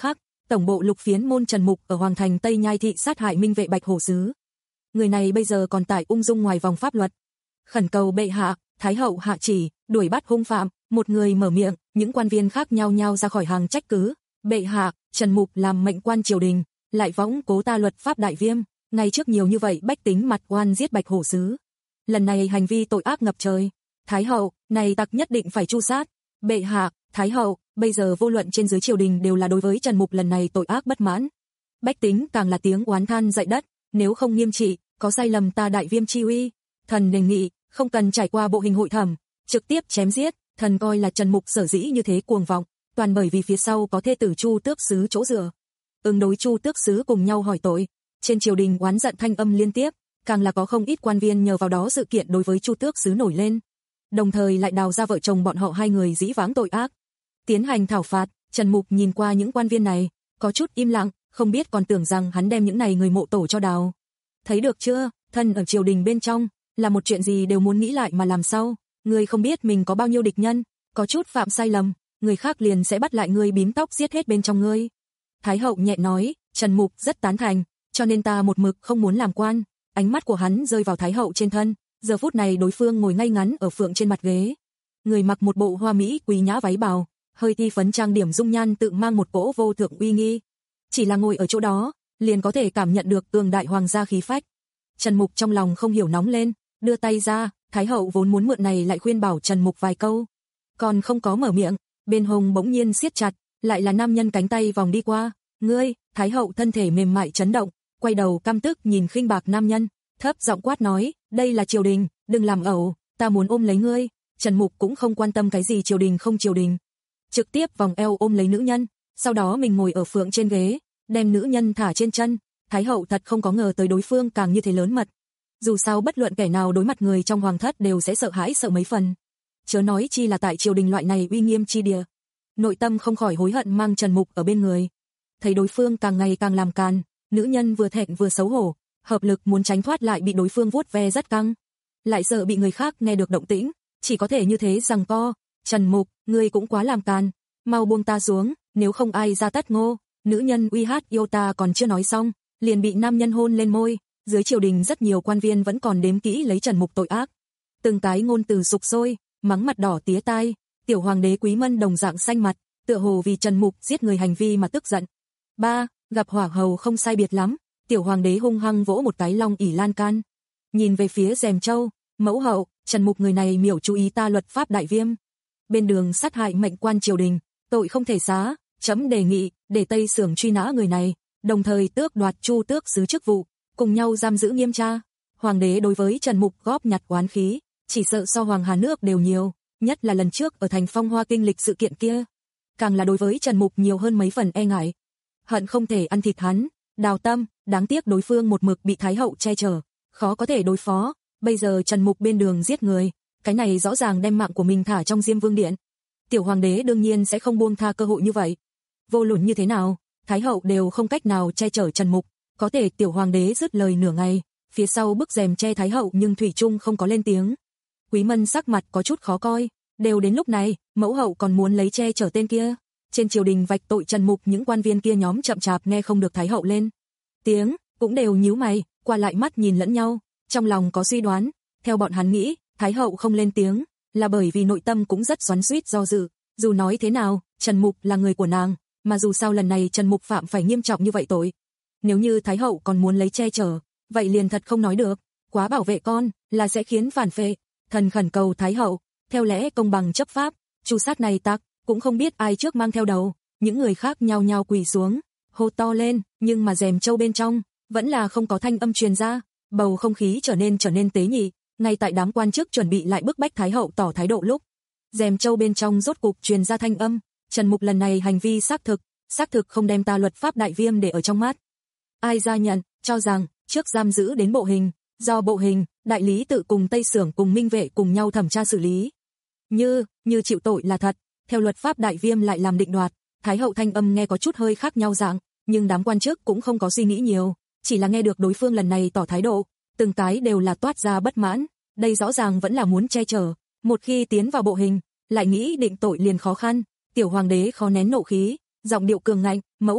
tổng bộ lục phiến môn Trần Mục ở Hoàng thành Tây Nhai thị sát hại minh vệ Bạch Hổ sứ. Người này bây giờ còn tại ung dung ngoài vòng pháp luật. Khẩn cầu bệ hạ, Thái hậu hạ chỉ, đuổi bắt hung phạm, một người mở miệng, những quan viên khác nhao nhao ra khỏi hàng trách cứ. Bệ hạ, Trần Mục làm mệnh quan triều đình, lại võng cố ta luật pháp đại viêm, ngay trước nhiều như vậy bách tính mặt oan giết Bạch Hổ sứ. Lần này hành vi tội ác ngập trời. Thái hậu, này tặc nhất định phải tru sát. Bệ hạ, Thái hậu, bây giờ vô luận trên dưới triều đình đều là đối với Trần Mục lần này tội ác bất mãn. Bách tính càng là tiếng oán than dậy đất, nếu không nghiêm trị, có sai lầm ta đại viêm chi uy. Thần đề nghị, không cần trải qua bộ hình hội thẩm, trực tiếp chém giết. Thần coi là Trần Mục sở dĩ như thế cuồng vọng, toàn bởi vì phía sau có thê tử Chu Tước sứ chỗ dựa. Ứng đối Chu Tước sứ cùng nhau hỏi tội, trên triều đình oán giận thanh âm liên tiếp, càng là có không ít quan viên nhờ vào đó sự kiện đối với Chu Tước sứ nổi lên. Đồng thời lại đào ra vợ chồng bọn họ hai người dĩ vãng tội ác. Tiến hành thảo phạt, Trần Mục nhìn qua những quan viên này, có chút im lặng, không biết còn tưởng rằng hắn đem những này người mộ tổ cho đào. Thấy được chưa, thân ở triều đình bên trong, là một chuyện gì đều muốn nghĩ lại mà làm sao, người không biết mình có bao nhiêu địch nhân, có chút phạm sai lầm, người khác liền sẽ bắt lại người bím tóc giết hết bên trong ngươi. Thái hậu nhẹ nói, Trần Mục rất tán thành, cho nên ta một mực không muốn làm quan. Ánh mắt của hắn rơi vào Thái hậu trên thân, giờ phút này đối phương ngồi ngay ngắn ở phượng trên mặt ghế. Người mặc một bộ hoa mỹ quý nhã váy bào, hơi thi phấn trang điểm dung nhan tự mang một cỗ vô thượng uy nghi. Chỉ là ngồi ở chỗ đó, liền có thể cảm nhận được cường đại hoàng gia khí phách. Trần Mục trong lòng không hiểu nóng lên, đưa tay ra, Thái hậu vốn muốn mượn này lại khuyên bảo Trần Mục vài câu. Còn không có mở miệng, bên hông bỗng nhiên siết chặt, lại là nam nhân cánh tay vòng đi qua. Ngươi, Thái hậu thân thể mềm mại chấn động, quay đầu căm tức nhìn khinh bạc nam nhân, thấp giọng quát nói, đây là triều đình, đừng làm ẩu, ta muốn ôm lấy ngươi. Trần Mục cũng không quan tâm cái gì triều đình không triều đình, trực tiếp vòng eo ôm lấy nữ nhân, sau đó mình ngồi ở phượng trên ghế, đem nữ nhân thả trên chân. Thái hậu thật không có ngờ tới đối phương càng như thế lớn mật. Dù sao bất luận kẻ nào đối mặt người trong hoàng thất đều sẽ sợ hãi sợ mấy phần, chớ nói chi là tại triều đình loại này uy nghiêm chi địa. Nội tâm không khỏi hối hận mang Trần Mục ở bên người. Thấy đối phương càng ngày càng làm càn, nữ nhân vừa thẹn vừa xấu hổ, hợp lực muốn tránh thoát lại bị đối phương vuốt ve rất căng, lại sợ bị người khác nghe được động tĩnh, chỉ có thể như thế giằng co. Trần Mục, ngươi cũng quá làm càn, mau buông ta xuống, nếu không ai ra tất ngô. Nữ nhân uy hát yêu ta còn chưa nói xong, liền bị nam nhân hôn lên môi. Dưới triều đình rất nhiều quan viên vẫn còn đếm kỹ lấy Trần Mục tội ác, từng cái ngôn từ sục sôi, mắng mặt đỏ tía tai. Tiểu hoàng đế Quý Mân đồng dạng xanh mặt, tựa hồ vì Trần Mục giết người hành vi mà tức giận. Ba, gặp hỏa hầu không sai biệt lắm. Tiểu hoàng đế hung hăng vỗ một cái long ỷ lan can, nhìn về phía Dèm Châu, mẫu hậu, Trần Mục người này miểu chú ý ta luật pháp đại viêm, bên đường sát hại mệnh quan triều đình, tội không thể xá, chấm đề nghị để Tây Sưởng truy nã người này, đồng thời tước đoạt Chu Tước sứ chức vụ, cùng nhau giam giữ nghiêm tra. Hoàng đế đối với Trần Mục góp nhặt oán khí, chỉ sợ so Hoàng Hà nước đều nhiều, nhất là lần trước ở thành Phong Hoa kinh lịch sự kiện kia, càng là đối với Trần Mục nhiều hơn mấy phần e ngại, hận không thể ăn thịt hắn. Đào Tâm, đáng tiếc đối phương một mực bị Thái hậu che chở, khó có thể đối phó. Bây giờ Trần Mục bên đường giết người, cái này rõ ràng đem mạng của mình thả trong Diêm Vương điện. Tiểu hoàng đế đương nhiên sẽ không buông tha cơ hội như vậy. Vô luận như thế nào, Thái hậu đều không cách nào che chở Trần Mục, có thể tiểu hoàng đế dứt lời nửa ngày, phía sau bức rèm che Thái hậu nhưng thủy chung không có lên tiếng. Quý Mân sắc mặt có chút khó coi, đều đến lúc này, mẫu hậu còn muốn lấy che chở tên kia. Trên triều đình vạch tội Trần Mục những quan viên kia nhóm chậm chạp nghe không được Thái hậu lên tiếng, cũng đều nhíu mày, qua lại mắt nhìn lẫn nhau, trong lòng có suy đoán. Theo bọn hắn nghĩ, Thái hậu không lên tiếng là bởi vì nội tâm cũng rất xoắn xuýt do dự. Dù nói thế nào, Trần Mục là người của nàng, mà dù sao lần này Trần Mục phạm phải nghiêm trọng như vậy tội, nếu như Thái hậu còn muốn lấy che chở, vậy liền thật không nói được, quá bảo vệ con là sẽ khiến phản phệ. Thần khẩn cầu Thái hậu, theo lẽ công bằng chấp pháp, chu sát này tặc. Cũng không biết ai trước mang theo đầu, những người khác nhao nhao quỳ xuống, hô to lên, nhưng mà Dèm Châu bên trong vẫn là không có thanh âm truyền ra, bầu không khí trở nên trở nên tế nhị. Ngay tại đám quan chức chuẩn bị lại bức bách Thái hậu tỏ thái độ lúc, Dèm Châu bên trong rốt cục truyền ra thanh âm, Trần Mục lần này hành vi xác thực, xác thực không đem ta luật pháp đại viêm để ở trong mắt. Ai ra nhận, cho rằng trước giam giữ đến bộ hình, do bộ hình, đại lý tự cùng Tây Sưởng cùng Minh vệ cùng nhau thẩm tra xử lý. Như, như chịu tội là thật. Theo luật pháp đại viêm lại làm định đoạt. Thái hậu thanh âm nghe có chút hơi khác nhau dạng, nhưng đám quan chức cũng không có suy nghĩ nhiều, chỉ là nghe được đối phương lần này tỏ thái độ, từng cái đều là toát ra bất mãn. Đây rõ ràng vẫn là muốn che chở, một khi tiến vào bộ hình, lại nghĩ định tội liền khó khăn. Tiểu hoàng đế khó nén nộ khí, giọng điệu cường ngạnh, mẫu hậu,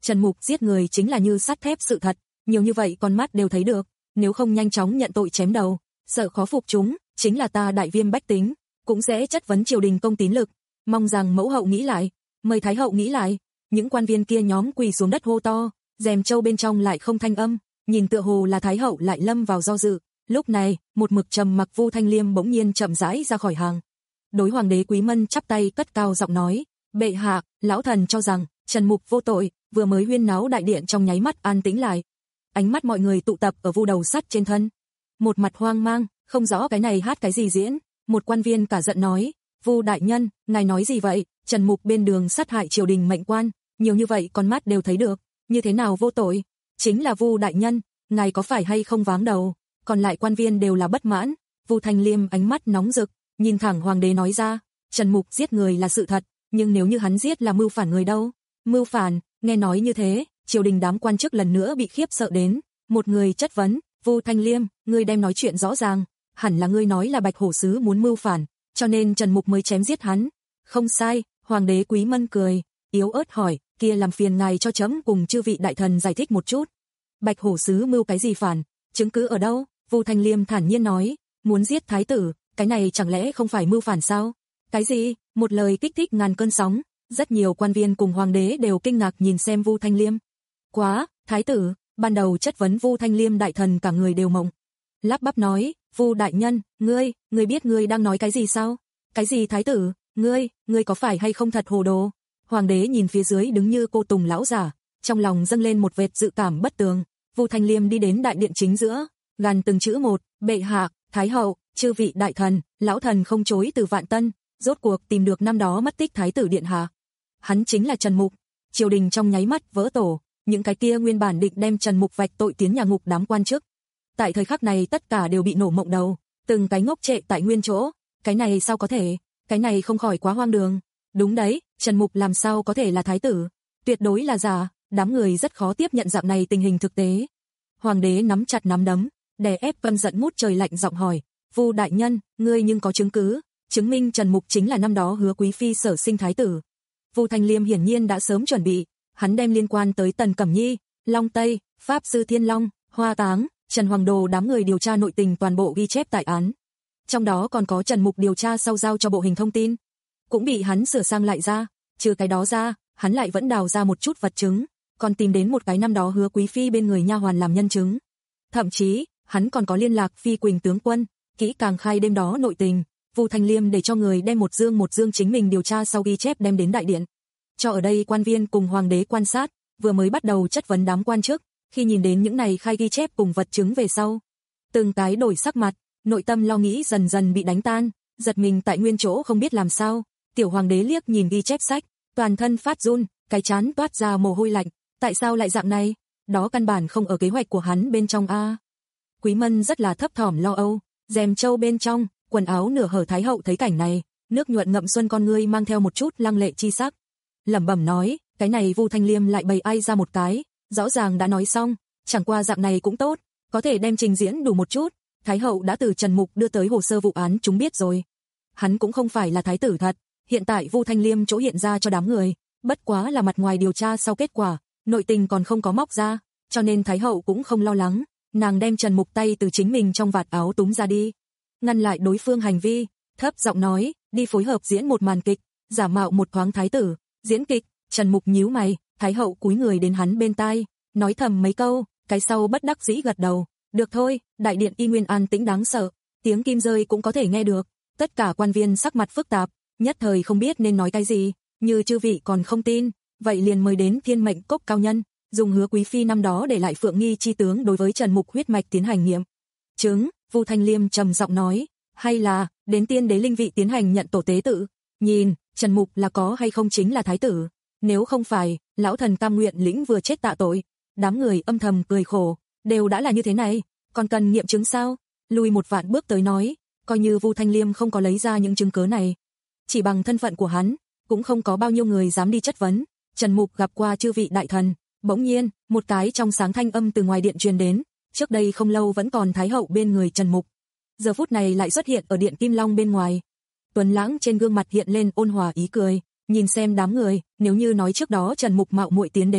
Trần Mục giết người chính là như sắt thép sự thật, nhiều như vậy con mắt đều thấy được, nếu không nhanh chóng nhận tội chém đầu, sợ khó phục chúng, chính là ta đại viêm bách tính, cũng sẽ chất vấn triều đình công tín lực, mong rằng mẫu hậu nghĩ lại, mời thái hậu nghĩ lại. Những quan viên kia nhóm quỳ xuống đất hô to, rèm châu bên trong lại không thanh âm, nhìn tựa hồ là thái hậu lại lâm vào do dự. Lúc này, một mực trầm mặc Vu Thanh Liêm bỗng nhiên chậm rãi ra khỏi hàng. Đối hoàng đế Quý Mân chắp tay cất cao giọng nói, bệ hạ, lão thần cho rằng Trần Mục vô tội. Vừa mới huyên náo đại điện trong nháy mắt an tĩnh lại. Ánh mắt mọi người tụ tập ở Vu đầu sắt trên thân. Một mặt hoang mang, không rõ cái này hát cái gì diễn. Một quan viên cả giận nói, Vu đại nhân, ngài nói gì vậy? Trần Mục bên đường sát hại triều đình mệnh quan, nhiều như vậy con mắt đều thấy được, như thế nào vô tội? Chính là Vu đại nhân, ngài có phải hay không váng đầu? Còn lại quan viên đều là bất mãn. Vu Thanh Liêm ánh mắt nóng rực, nhìn thẳng hoàng đế nói ra, Trần Mục giết người là sự thật, nhưng nếu như hắn giết là mưu phản người đâu? Mưu phản? Nghe nói như thế, triều đình đám quan chức lần nữa bị khiếp sợ đến, một người chất vấn, Vu Thanh Liêm, ngươi đem nói chuyện rõ ràng, hẳn là ngươi nói là Bạch Hổ sứ muốn mưu phản, cho nên Trần Mục mới chém giết hắn. Không sai, hoàng đế Quý Mân cười, yếu ớt hỏi, kia làm phiền ngài cho chấm cùng chư vị đại thần giải thích một chút. Bạch Hổ sứ mưu cái gì phản, chứng cứ ở đâu? Vu Thanh Liêm thản nhiên nói, muốn giết thái tử, cái này chẳng lẽ không phải mưu phản sao? Cái gì? Một lời kích thích ngàn cơn sóng. Rất nhiều quan viên cùng hoàng đế đều kinh ngạc nhìn xem Vu Thanh Liêm. Quá, thái tử, ban đầu chất vấn Vu Thanh Liêm đại thần cả người đều mộng. Lắp bắp nói, Vu đại nhân, ngươi, ngươi biết ngươi đang nói cái gì sao? Cái gì thái tử, ngươi, ngươi có phải hay không thật hồ đồ? Hoàng đế nhìn phía dưới đứng như cô tùng lão giả, trong lòng dâng lên một vệt dự cảm bất tường. Vu Thanh Liêm đi đến đại điện chính giữa, gằn từng chữ một, bệ hạ, thái hậu, chư vị đại thần, lão thần không chối từ vạn tân, rốt cuộc tìm được năm đó mất tích thái tử điện hạ. Hắn chính là Trần Mục. Triều đình trong nháy mắt vỡ tổ, những cái kia nguyên bản định đem Trần Mục vạch tội tiến nhà ngục đám quan chức. Tại thời khắc này tất cả đều bị nổ mộng đầu, từng cái ngốc trệ tại nguyên chỗ, cái này sao có thể, cái này không khỏi quá hoang đường. Đúng đấy, Trần Mục làm sao có thể là thái tử, tuyệt đối là giả, đám người rất khó tiếp nhận dạng này tình hình thực tế. Hoàng đế nắm chặt nắm đấm, đè ép cơn giận mút trời lạnh giọng hỏi, Vu đại nhân, ngươi nhưng có chứng cứ, chứng minh Trần Mục chính là năm đó Hứa quý phi sở sinh thái tử. Vu Thanh Liêm hiển nhiên đã sớm chuẩn bị, hắn đem liên quan tới Tần Cẩm Nhi, Long Tây, Pháp sư Thiên Long, Hoa Táng, Trần Hoàng Đồ đám người điều tra nội tình toàn bộ ghi chép tại án. Trong đó còn có Trần Mục điều tra sau giao cho bộ hình thông tin, cũng bị hắn sửa sang lại ra, trừ cái đó ra, hắn lại vẫn đào ra một chút vật chứng, còn tìm đến một cái năm đó Hứa quý phi bên người nha hoàn làm nhân chứng. Thậm chí, hắn còn có liên lạc Phi Quỳnh tướng quân, kỹ càng khai đêm đó nội tình. Vu Thanh Liêm để cho người đem một dương một dương chính mình điều tra sau ghi chép đem đến đại điện, cho ở đây quan viên cùng hoàng đế quan sát, vừa mới bắt đầu chất vấn đám quan chức, khi nhìn đến những này khai ghi chép cùng vật chứng về sau, từng cái đổi sắc mặt, nội tâm lo nghĩ dần dần bị đánh tan, giật mình tại nguyên chỗ không biết làm sao. Tiểu hoàng đế liếc nhìn ghi chép sách, toàn thân phát run, cái trán toát ra mồ hôi lạnh, tại sao lại dạng này? Đó căn bản không ở kế hoạch của hắn bên trong a. Quý Mân rất là thấp thỏm lo âu, rèm châu bên trong, quần áo nửa hở thái hậu thấy cảnh này, nước nhuận ngậm xuân con ngươi mang theo một chút lăng lệ chi sắc, lẩm bẩm nói, cái này Vu Thanh Liêm lại bày ai ra một cái, rõ ràng đã nói xong, chẳng qua dạng này cũng tốt, có thể đem trình diễn đủ một chút. Thái hậu đã từ Trần Mục đưa tới hồ sơ vụ án chúng biết rồi, hắn cũng không phải là thái tử thật. Hiện tại Vu Thanh Liêm chỗ hiện ra cho đám người, bất quá là mặt ngoài điều tra sau kết quả, nội tình còn không có móc ra, cho nên Thái hậu cũng không lo lắng, nàng đem Trần Mục tay từ chính mình trong vạt áo túm ra đi, ngăn lại đối phương hành vi, thấp giọng nói, đi phối hợp diễn một màn kịch, giả mạo một thoáng thái tử, diễn kịch. Trần Mục nhíu mày, Thái hậu cúi người đến hắn bên tai, nói thầm mấy câu, cái sau bất đắc dĩ gật đầu, được thôi. Đại điện y nguyên an tĩnh đáng sợ, tiếng kim rơi cũng có thể nghe được, tất cả quan viên sắc mặt phức tạp, nhất thời không biết nên nói cái gì, như chư vị còn không tin, vậy liền mời đến Thiên Mệnh Cốc cao nhân, dùng Hứa quý phi năm đó để lại Phượng Nghi chi tướng đối với Trần Mục huyết mạch tiến hành nghiệm chứng. Vu Thanh Liêm trầm giọng nói, hay là đến tiên đế linh vị tiến hành nhận tổ tế tự, nhìn Trần Mục là có hay không chính là thái tử, nếu không phải, lão thần cam nguyện lĩnh vừa chết tạ tội. Đám người âm thầm cười khổ, đều đã là như thế này, còn cần nghiệm chứng sao? Lùi một vạn bước tới nói, coi như Vu Thanh Liêm không có lấy ra những chứng cứ này, chỉ bằng thân phận của hắn, cũng không có bao nhiêu người dám đi chất vấn. Trần Mục gặp qua chư vị đại thần. Bỗng nhiên, một cái trong sáng thanh âm từ ngoài điện truyền đến, trước đây không lâu vẫn còn Thái hậu bên người Trần Mục, giờ phút này lại xuất hiện ở điện Kim Long bên ngoài. Tuấn lãng trên gương mặt hiện lên ôn hòa ý cười, nhìn xem đám người, nếu như nói trước đó Trần Mục mạo muội tiến đến,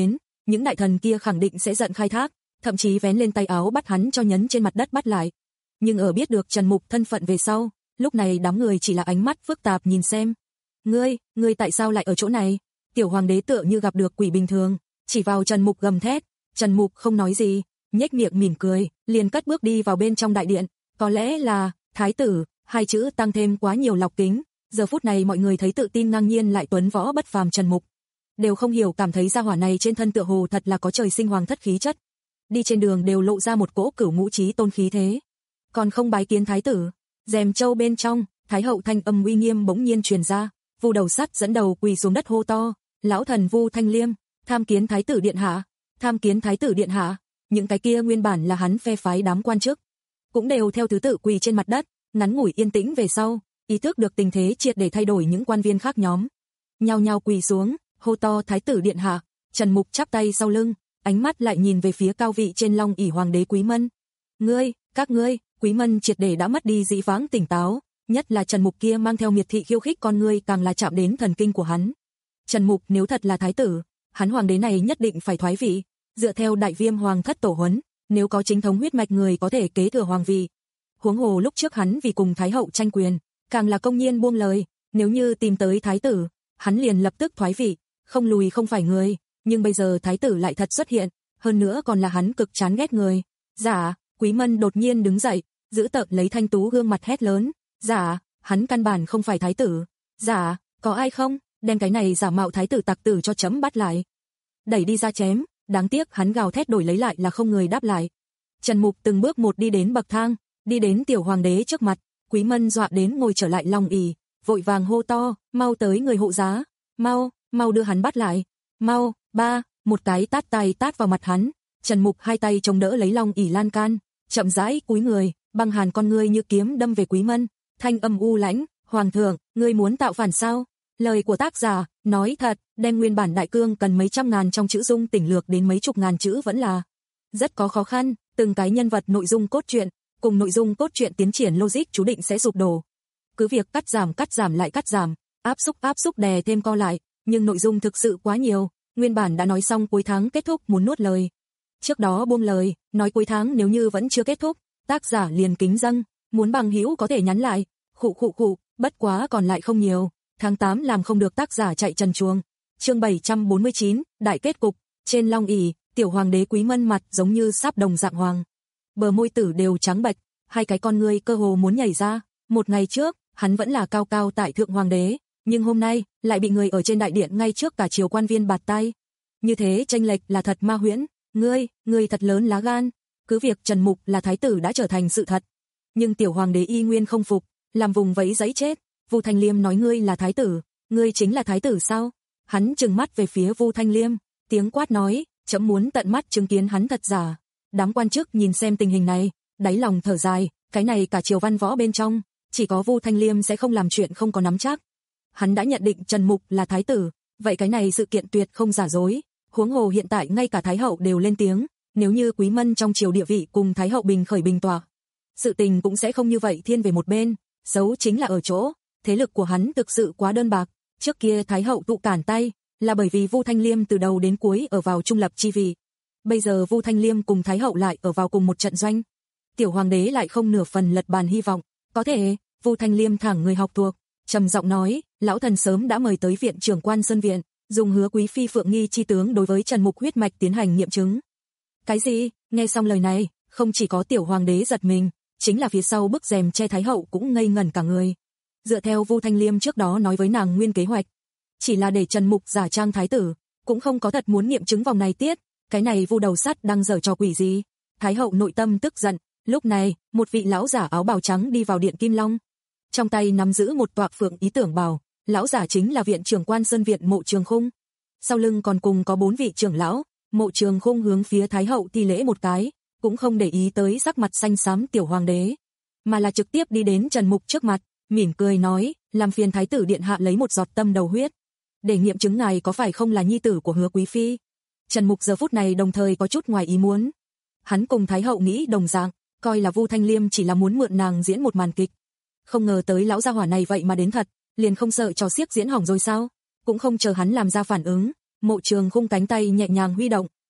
những đại thần kia khẳng định sẽ giận khai thác, thậm chí vén lên tay áo bắt hắn cho nhấn trên mặt đất bắt lại. Nhưng ở biết được Trần Mục thân phận về sau, lúc này đám người chỉ là ánh mắt phức tạp nhìn xem. Ngươi, ngươi tại sao lại ở chỗ này? Tiểu hoàng đế tựa như gặp được quỷ bình thường, chỉ vào Trần Mục gầm thét. Trần Mục không nói gì, nhếch miệng mỉm cười, liền cất bước đi vào bên trong đại điện. Có lẽ là thái tử, hai chữ tăng thêm quá nhiều lọc kính. Giờ phút này mọi người thấy tự tin ngang nhiên lại tuấn võ bất phàm Trần Mục, đều không hiểu cảm thấy gia hỏa này trên thân tựa hồ thật là có trời sinh hoàng thất khí chất. Đi trên đường đều lộ ra một cỗ cửu ngũ chí tôn khí thế. Còn không bái kiến thái tử. Rèm châu bên trong, thái hậu thanh âm uy nghiêm bỗng nhiên truyền ra. Vu Đầu Sắt dẫn đầu quỳ xuống đất hô to, lão thần Vu Thanh Liêm, tham kiến thái tử điện hạ, tham kiến thái tử điện hạ. Những cái kia nguyên bản là hắn phe phái đám quan chức, cũng đều theo thứ tự quỳ trên mặt đất. Ngắn ngủi yên tĩnh về sau, ý thức được tình thế triệt để thay đổi, những quan viên khác nhóm nhao nhao quỳ xuống, hô to thái tử điện hạ. Trần Mục chắp tay sau lưng, ánh mắt lại nhìn về phía cao vị trên long ỷ hoàng đế Quý Mân. Ngươi, các ngươi, Quý Mân triệt để đã mất đi dĩ vãng tỉnh táo, nhất là Trần Mục kia mang theo miệt thị khiêu khích con ngươi càng là chạm đến thần kinh của hắn. Trần Mục nếu thật là thái tử, hắn hoàng đế này nhất định phải thoái vị, dựa theo Đại Viêm hoàng thất tổ huấn, nếu có chính thống huyết mạch người có thể kế thừa hoàng vị. Huống hồ lúc trước hắn vì cùng thái hậu tranh quyền, càng là công nhiên buông lời, nếu như tìm tới thái tử, hắn liền lập tức thoái vị, không lùi không phải người. Nhưng bây giờ thái tử lại thật xuất hiện, hơn nữa còn là hắn cực chán ghét người. Dạ, Quý Mân đột nhiên đứng dậy, giữ tợn lấy thanh tú gương mặt hét lớn. Dạ, hắn căn bản không phải thái tử. Dạ, có ai không, đem cái này giả mạo thái tử tặc tử cho chấm bắt lại. Đẩy đi ra chém, đáng tiếc hắn gào thét đổi lấy lại là không người đáp lại. Trần Mục từng bước một đi đến bậc thang, đi đến tiểu hoàng đế trước mặt. Quý Mân dọa đến ngồi trở lại long ỷ, vội vàng hô to, mau tới người hộ giá, mau, mau đưa hắn bắt lại, mau. Ba, một cái tát tay tát vào mặt hắn. Trần Mục hai tay chống đỡ lấy long ỷ lan can, chậm rãi cúi người, băng hàn con ngươi như kiếm đâm về Quý Mân, thanh âm u lãnh, hoàng thượng, ngươi muốn tạo phản sao? Lời của tác giả, nói thật, đem nguyên bản đại cương cần mấy trăm ngàn trong chữ dung tỉnh lược đến mấy chục ngàn chữ vẫn là rất có khó khăn, từng cái nhân vật nội dung cốt truyện, cùng nội dung cốt truyện tiến triển logic chú định sẽ sụp đổ. Cứ việc cắt giảm cắt giảm lại cắt giảm, áp xúc áp xúc đè thêm co lại, nhưng nội dung thực sự quá nhiều. Nguyên bản đã nói xong cuối tháng kết thúc muốn nuốt lời. Trước đó buông lời, nói cuối tháng nếu như vẫn chưa kết thúc, tác giả liền kính dâng, muốn bằng hữu có thể nhắn lại. Khụ khụ khụ, bất quá còn lại không nhiều. Tháng tám làm không được tác giả chạy trần chuồng. Chương bảy trăm bốn mươi chín, đại kết cục. Trên long ỷ, tiểu hoàng đế Quý Mân mặt giống như sáp đồng dạng hoàng. Bờ môi tử đều trắng bệch, hai cái con ngươi cơ hồ muốn nhảy ra. Một ngày trước, hắn vẫn là cao cao tại thượng hoàng đế. Nhưng hôm nay, lại bị người ở trên đại điện ngay trước cả triều quan viên bạt tay. Như thế chênh lệch là thật ma huyễn, ngươi, ngươi thật lớn lá gan. Cứ việc Trần Mục là thái tử đã trở thành sự thật, nhưng tiểu hoàng đế y nguyên không phục, làm vùng vẫy giấy chết. Vu Thanh Liêm nói ngươi là thái tử, ngươi chính là thái tử sao? Hắn trừng mắt về phía Vu Thanh Liêm, tiếng quát nói, chấm muốn tận mắt chứng kiến hắn thật giả. Đám quan chức nhìn xem tình hình này, đáy lòng thở dài, cái này cả triều văn võ bên trong, chỉ có Vu Thanh Liêm sẽ không làm chuyện không có nắm chắc. Hắn đã nhận định Trần Mục là thái tử, vậy cái này sự kiện tuyệt không giả dối. Huống hồ hiện tại ngay cả thái hậu đều lên tiếng, nếu như Quý Mân trong triều địa vị cùng thái hậu bình khởi bình tọa, sự tình cũng sẽ không như vậy thiên về một bên. Xấu chính là ở chỗ, thế lực của hắn thực sự quá đơn bạc. Trước kia thái hậu tụ cản tay, là bởi vì Vu Thanh Liêm từ đầu đến cuối ở vào trung lập chi vị. Bây giờ Vu Thanh Liêm cùng thái hậu lại ở vào cùng một trận doanh. Tiểu hoàng đế lại không nửa phần lật bàn hy vọng, có thể. Vu Thanh Liêm thẳng người học thuộc, trầm giọng nói, lão thần sớm đã mời tới viện trưởng quan Sơn viện, dùng hứa quý phi Phượng Nghi chi tướng đối với Trần Mục huyết mạch tiến hành nghiệm chứng. Cái gì? Nghe xong lời này, không chỉ có tiểu hoàng đế giật mình, chính là phía sau bức rèm che thái hậu cũng ngây ngẩn cả người. Dựa theo Vu Thanh Liêm trước đó nói với nàng nguyên kế hoạch, chỉ là để Trần Mục giả trang thái tử, cũng không có thật muốn nghiệm chứng vòng này tiết. Cái này Vu Đầu Sắt đang giở trò quỷ gì? Thái hậu nội tâm tức giận. Lúc này, một vị lão giả áo bào trắng đi vào điện Kim Long, trong tay nắm giữ một tọa phượng ý tưởng bào. Lão giả chính là viện trưởng quan Sơn viện Mộ Trường Khung. Sau lưng còn cùng có bốn vị trưởng lão. Mộ Trường Khung hướng phía thái hậu thi lễ một cái, cũng không để ý tới sắc mặt xanh xám tiểu hoàng đế, mà là trực tiếp đi đến Trần Mục trước mặt, mỉm cười nói, làm phiền thái tử điện hạ lấy một giọt tâm đầu huyết, để nghiệm chứng ngài có phải không là nhi tử của hứa quý phi. Trần Mục giờ phút này đồng thời có chút ngoài ý muốn. Hắn cùng thái hậu nghĩ đồng dạng, coi là Vu Thanh Liêm chỉ là muốn mượn nàng diễn một màn kịch. Không ngờ tới lão gia hỏa này vậy mà đến thật, liền không sợ trò xiếc diễn hỏng rồi sao? Cũng không chờ hắn làm ra phản ứng, Mộ Trường Khung cánh tay nhẹ nhàng huy động,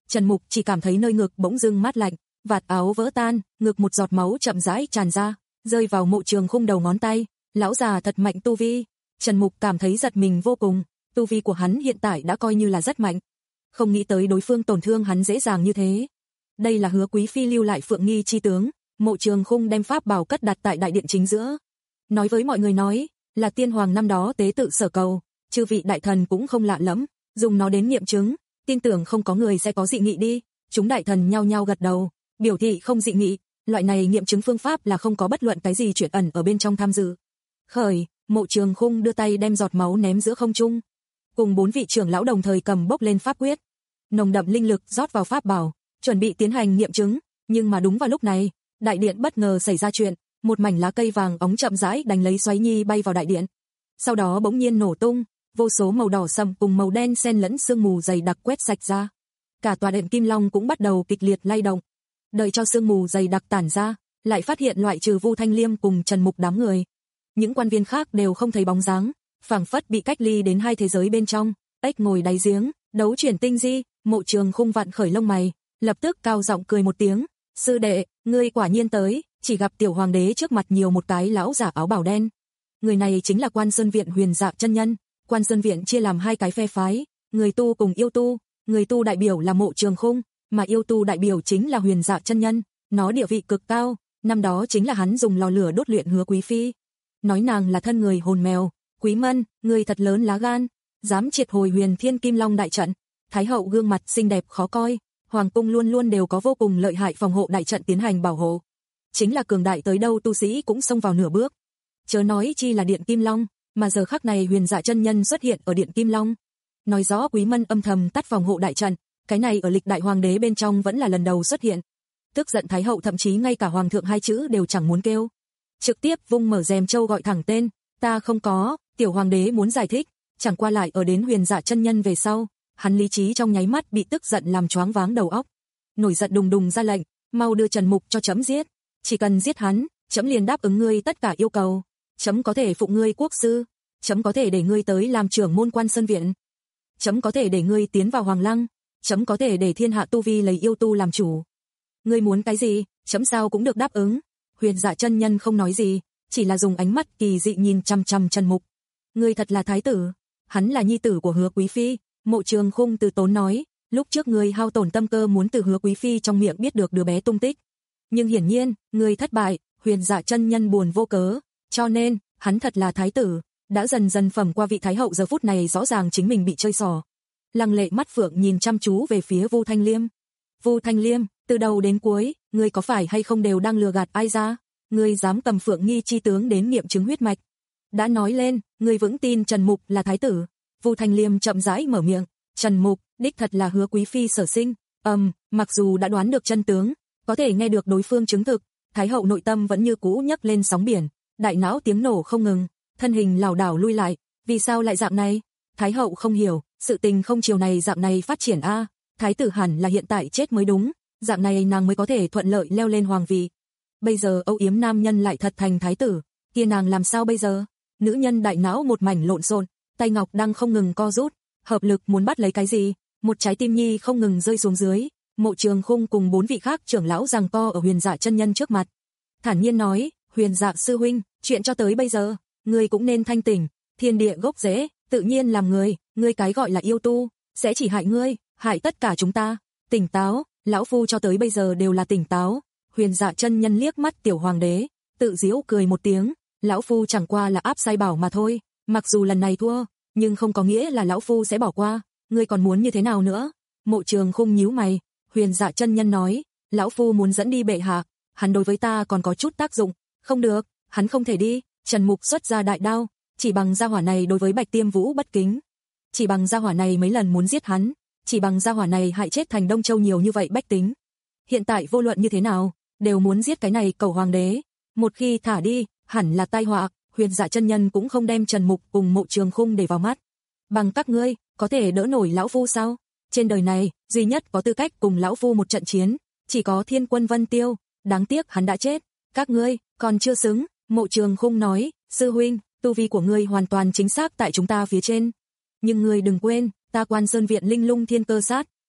Trần Mục chỉ cảm thấy nơi ngực bỗng dưng mát lạnh, vạt áo vỡ tan, ngực một giọt máu chậm rãi tràn ra, rơi vào Mộ Trường Khung đầu ngón tay. Lão già thật mạnh tu vi. Trần Mục cảm thấy giật mình vô cùng, tu vi của hắn hiện tại đã coi như là rất mạnh. Không nghĩ tới đối phương tổn thương hắn dễ dàng như thế. Đây là Hứa Quý phi lưu lại Phượng Nghi chi tướng. Mộ Trường Khung đem pháp bảo cất đặt tại đại điện chính giữa. Nói với mọi người nói, là tiên hoàng năm đó tế tự sở cầu, chư vị đại thần cũng không lạ lẫm, dùng nó đến nghiệm chứng, tin tưởng không có người sẽ có dị nghị đi. Chúng đại thần nhao nhao gật đầu, biểu thị không dị nghị, loại này nghiệm chứng phương pháp là không có bất luận cái gì chuyện ẩn ở bên trong tham dự. Khởi, Mộ Trường Khung đưa tay đem giọt máu ném giữa không trung. Cùng bốn vị trưởng lão đồng thời cầm bốc lên pháp quyết. Nồng đậm linh lực rót vào pháp bảo, chuẩn bị tiến hành nghiệm chứng, nhưng mà đúng vào lúc này, đại điện bất ngờ xảy ra chuyện, một mảnh lá cây vàng óng chậm rãi đánh lấy xoáy nhi bay vào đại điện. Sau đó bỗng nhiên nổ tung, vô số màu đỏ sẫm cùng màu đen xen lẫn sương mù dày đặc quét sạch ra. Cả tòa điện Kim Long cũng bắt đầu kịch liệt lay động. Đợi cho sương mù dày đặc tản ra, lại phát hiện loại trừ Vu Thanh Liêm cùng Trần Mục đám người, những quan viên khác đều không thấy bóng dáng, phảng phất bị cách ly đến hai thế giới bên trong. Ếch ngồi đáy giếng, đấu chuyển tinh di. Mộ Trường Khung vặn khởi lông mày, lập tức cao giọng cười một tiếng, sư đệ, ngươi quả nhiên tới. Chỉ gặp tiểu hoàng đế trước mặt nhiều một cái lão giả áo bào đen. Người này chính là Quan Sơn Viện Huyền Dạ chân nhân. Quan Sơn Viện chia làm hai cái phe phái, người tu cùng yêu tu. Người tu đại biểu là Mộ Trường Khung, mà yêu tu đại biểu chính là Huyền Dạ chân nhân. Nó địa vị cực cao, năm đó chính là hắn dùng lò lửa đốt luyện Hứa Quý phi. Nói nàng là thân người hồn mèo. Quý Mân, người thật lớn lá gan, dám triệt hồi Huyền Thiên Kim Long đại trận. Thái hậu gương mặt xinh đẹp khó coi, hoàng cung luôn luôn đều có vô cùng lợi hại phòng hộ đại trận tiến hành bảo hộ. Chính là cường đại tới đâu tu sĩ cũng xông vào nửa bước. Chớ nói chi là điện Kim Long, mà giờ khắc này Huyền Dạ chân nhân xuất hiện ở điện Kim Long. Nói rõ Quý Mân âm thầm tắt phòng hộ đại trận, cái này ở lịch đại hoàng đế bên trong vẫn là lần đầu xuất hiện. Tức giận Thái hậu thậm chí ngay cả hoàng thượng hai chữ đều chẳng muốn kêu, trực tiếp vung mở rèm châu gọi thẳng tên, ta không có. Tiểu hoàng đế muốn giải thích, chẳng qua lại ở đến Huyền Dạ chân nhân về sau, hắn lý trí trong nháy mắt bị tức giận làm choáng váng đầu óc, nổi giận đùng đùng ra lệnh, mau đưa Trần Mục cho chấm giết, chỉ cần giết hắn, chấm liền đáp ứng ngươi tất cả yêu cầu, chấm có thể phụng ngươi quốc sư, chấm có thể để ngươi tới làm trưởng môn Quan Sơn Viện, chấm có thể để ngươi tiến vào Hoàng Lăng, chấm có thể để thiên hạ tu vi lấy yêu tu làm chủ. Ngươi muốn cái gì, chấm sao cũng được đáp ứng. Huyền Dạ chân nhân không nói gì, chỉ là dùng ánh mắt kỳ dị nhìn chăm chăm Trần Mục. Ngươi thật là thái tử, hắn là nhi tử của Hứa Quý phi. Mộ Trường Khung từ tốn nói, lúc trước ngươi hao tổn tâm cơ muốn từ Hứa Quý phi trong miệng biết được đứa bé tung tích, nhưng hiển nhiên, ngươi thất bại. Huyền Dạ chân nhân buồn vô cớ, cho nên, hắn thật là thái tử, đã dần dần phẩm qua vị thái hậu giờ phút này rõ ràng chính mình bị chơi xỏ. Lăng lệ mắt phượng nhìn chăm chú về phía Vu Thanh Liêm. Vu Thanh Liêm, từ đầu đến cuối, ngươi có phải hay không đều đang lừa gạt ai ra? Ngươi dám cầm Phượng Nghi chi tướng đến nghiệm chứng huyết mạch? Đã nói lên, ngươi vững tin Trần Mục là thái tử. Vu Thanh Liêm chậm rãi mở miệng, Trần Mục, đích thật là Hứa Quý phi sở sinh. Ầm, um, mặc dù đã đoán được chân tướng, có thể nghe được đối phương chứng thực, Thái hậu nội tâm vẫn như cũ nhấc lên sóng biển, đại não tiếng nổ không ngừng, thân hình lảo đảo lui lại, vì sao lại dạng này? Thái hậu không hiểu, sự tình không chiều này dạng này phát triển a, à, thái tử hẳn là hiện tại chết mới đúng, dạng này nàng mới có thể thuận lợi leo lên hoàng vị. Bây giờ âu yếm nam nhân lại thật thành thái tử, kia nàng làm sao bây giờ? Nữ nhân đại não một mảnh lộn xộn, tay ngọc đang không ngừng co rút, hợp lực muốn bắt lấy cái gì, một trái tim nhi không ngừng rơi xuống dưới. Mộ Trường Khung cùng bốn vị khác trưởng lão giằng co ở Huyền Dạ chân nhân trước mặt, thản nhiên nói, Huyền Dạ sư huynh, chuyện cho tới bây giờ, ngươi cũng nên thanh tỉnh, thiên địa gốc rễ, tự nhiên làm người, ngươi cái gọi là yêu tu, sẽ chỉ hại ngươi, hại tất cả chúng ta. Tỉnh táo, lão phu cho tới bây giờ đều là tỉnh táo. Huyền Dạ chân nhân liếc mắt tiểu hoàng đế, tự giễu cười một tiếng, lão phu chẳng qua là áp sai bảo mà thôi, mặc dù lần này thua, nhưng không có nghĩa là lão phu sẽ bỏ qua, ngươi còn muốn như thế nào nữa? Mộ Trường Khung nhíu mày. Huyền Dạ chân nhân nói, lão phu muốn dẫn đi bệ hạ, hắn đối với ta còn có chút tác dụng, không được, hắn không thể đi. Trần Mục xuất ra đại đao, chỉ bằng gia hỏa này đối với Bạch Tiêm Vũ bất kính, chỉ bằng gia hỏa này mấy lần muốn giết hắn, chỉ bằng gia hỏa này hại chết thành Đông Châu nhiều như vậy bách tính. Hiện tại vô luận như thế nào, đều muốn giết cái này cầu hoàng đế, một khi thả đi, hẳn là tai họa. Huyền Dạ chân nhân cũng không đem Trần Mục cùng Mộ Trường Khung để vào mắt. Bằng các ngươi, có thể đỡ nổi lão phu sao? Trên đời này, duy nhất có tư cách cùng lão phu một trận chiến, chỉ có Thiên Quân Vân Tiêu, đáng tiếc hắn đã chết, các ngươi còn chưa xứng. Mộ Trường Khung nói, sư huynh, tu vi của ngươi hoàn toàn chính xác tại chúng ta phía trên, nhưng ngươi đừng quên, ta Quan Sơn Viện linh lung thiên cơ sát,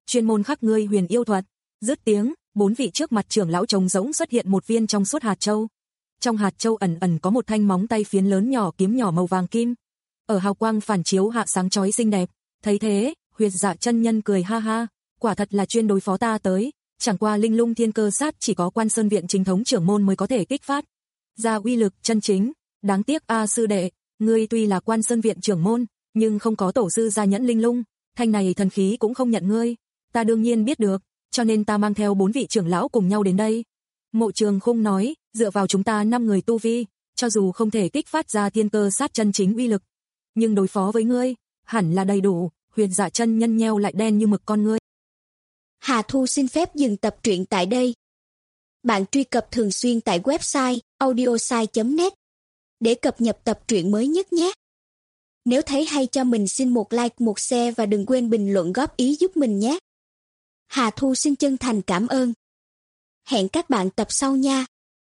chuyên môn khắc ngươi huyền yêu thuật. Dứt tiếng, bốn vị trước mặt trưởng lão trống rỗng xuất hiện một viên trong suốt hạt châu. Trong hạt châu ẩn ẩn có một thanh móng tay phiến lớn nhỏ kiếm nhỏ màu vàng kim. Ở hào quang phản chiếu hạ sáng chói xinh đẹp. Thấy thế, Huyệt Dạ chân nhân cười ha ha, quả thật là chuyên đối phó ta tới, chẳng qua linh lung thiên cơ sát chỉ có Quan Sơn viện chính thống trưởng môn mới có thể kích phát ra uy lực chân chính. Đáng tiếc a sư đệ, ngươi tuy là Quan Sơn viện trưởng môn, nhưng không có tổ sư gia nhẫn linh lung, thanh này thần khí cũng không nhận ngươi. Ta đương nhiên biết được, cho nên ta mang theo bốn vị trưởng lão cùng nhau đến đây. Mộ Trường Khung nói, dựa vào chúng ta năm người tu vi, cho dù không thể kích phát ra thiên cơ sát chân chính uy lực, nhưng đối phó với ngươi, hẳn là đầy đủ. Huyền Dạ chân nhân nheo lại đen như mực con ngươi. Hà Thu xin phép dừng tập truyện tại đây. Bạn truy cập thường xuyên tại website audiosai chấm net để cập nhật tập truyện mới nhất nhé. Nếu thấy hay cho mình xin một like, một share và đừng quên bình luận góp ý giúp mình nhé. Hà Thu xin chân thành cảm ơn. Hẹn các bạn tập sau nha.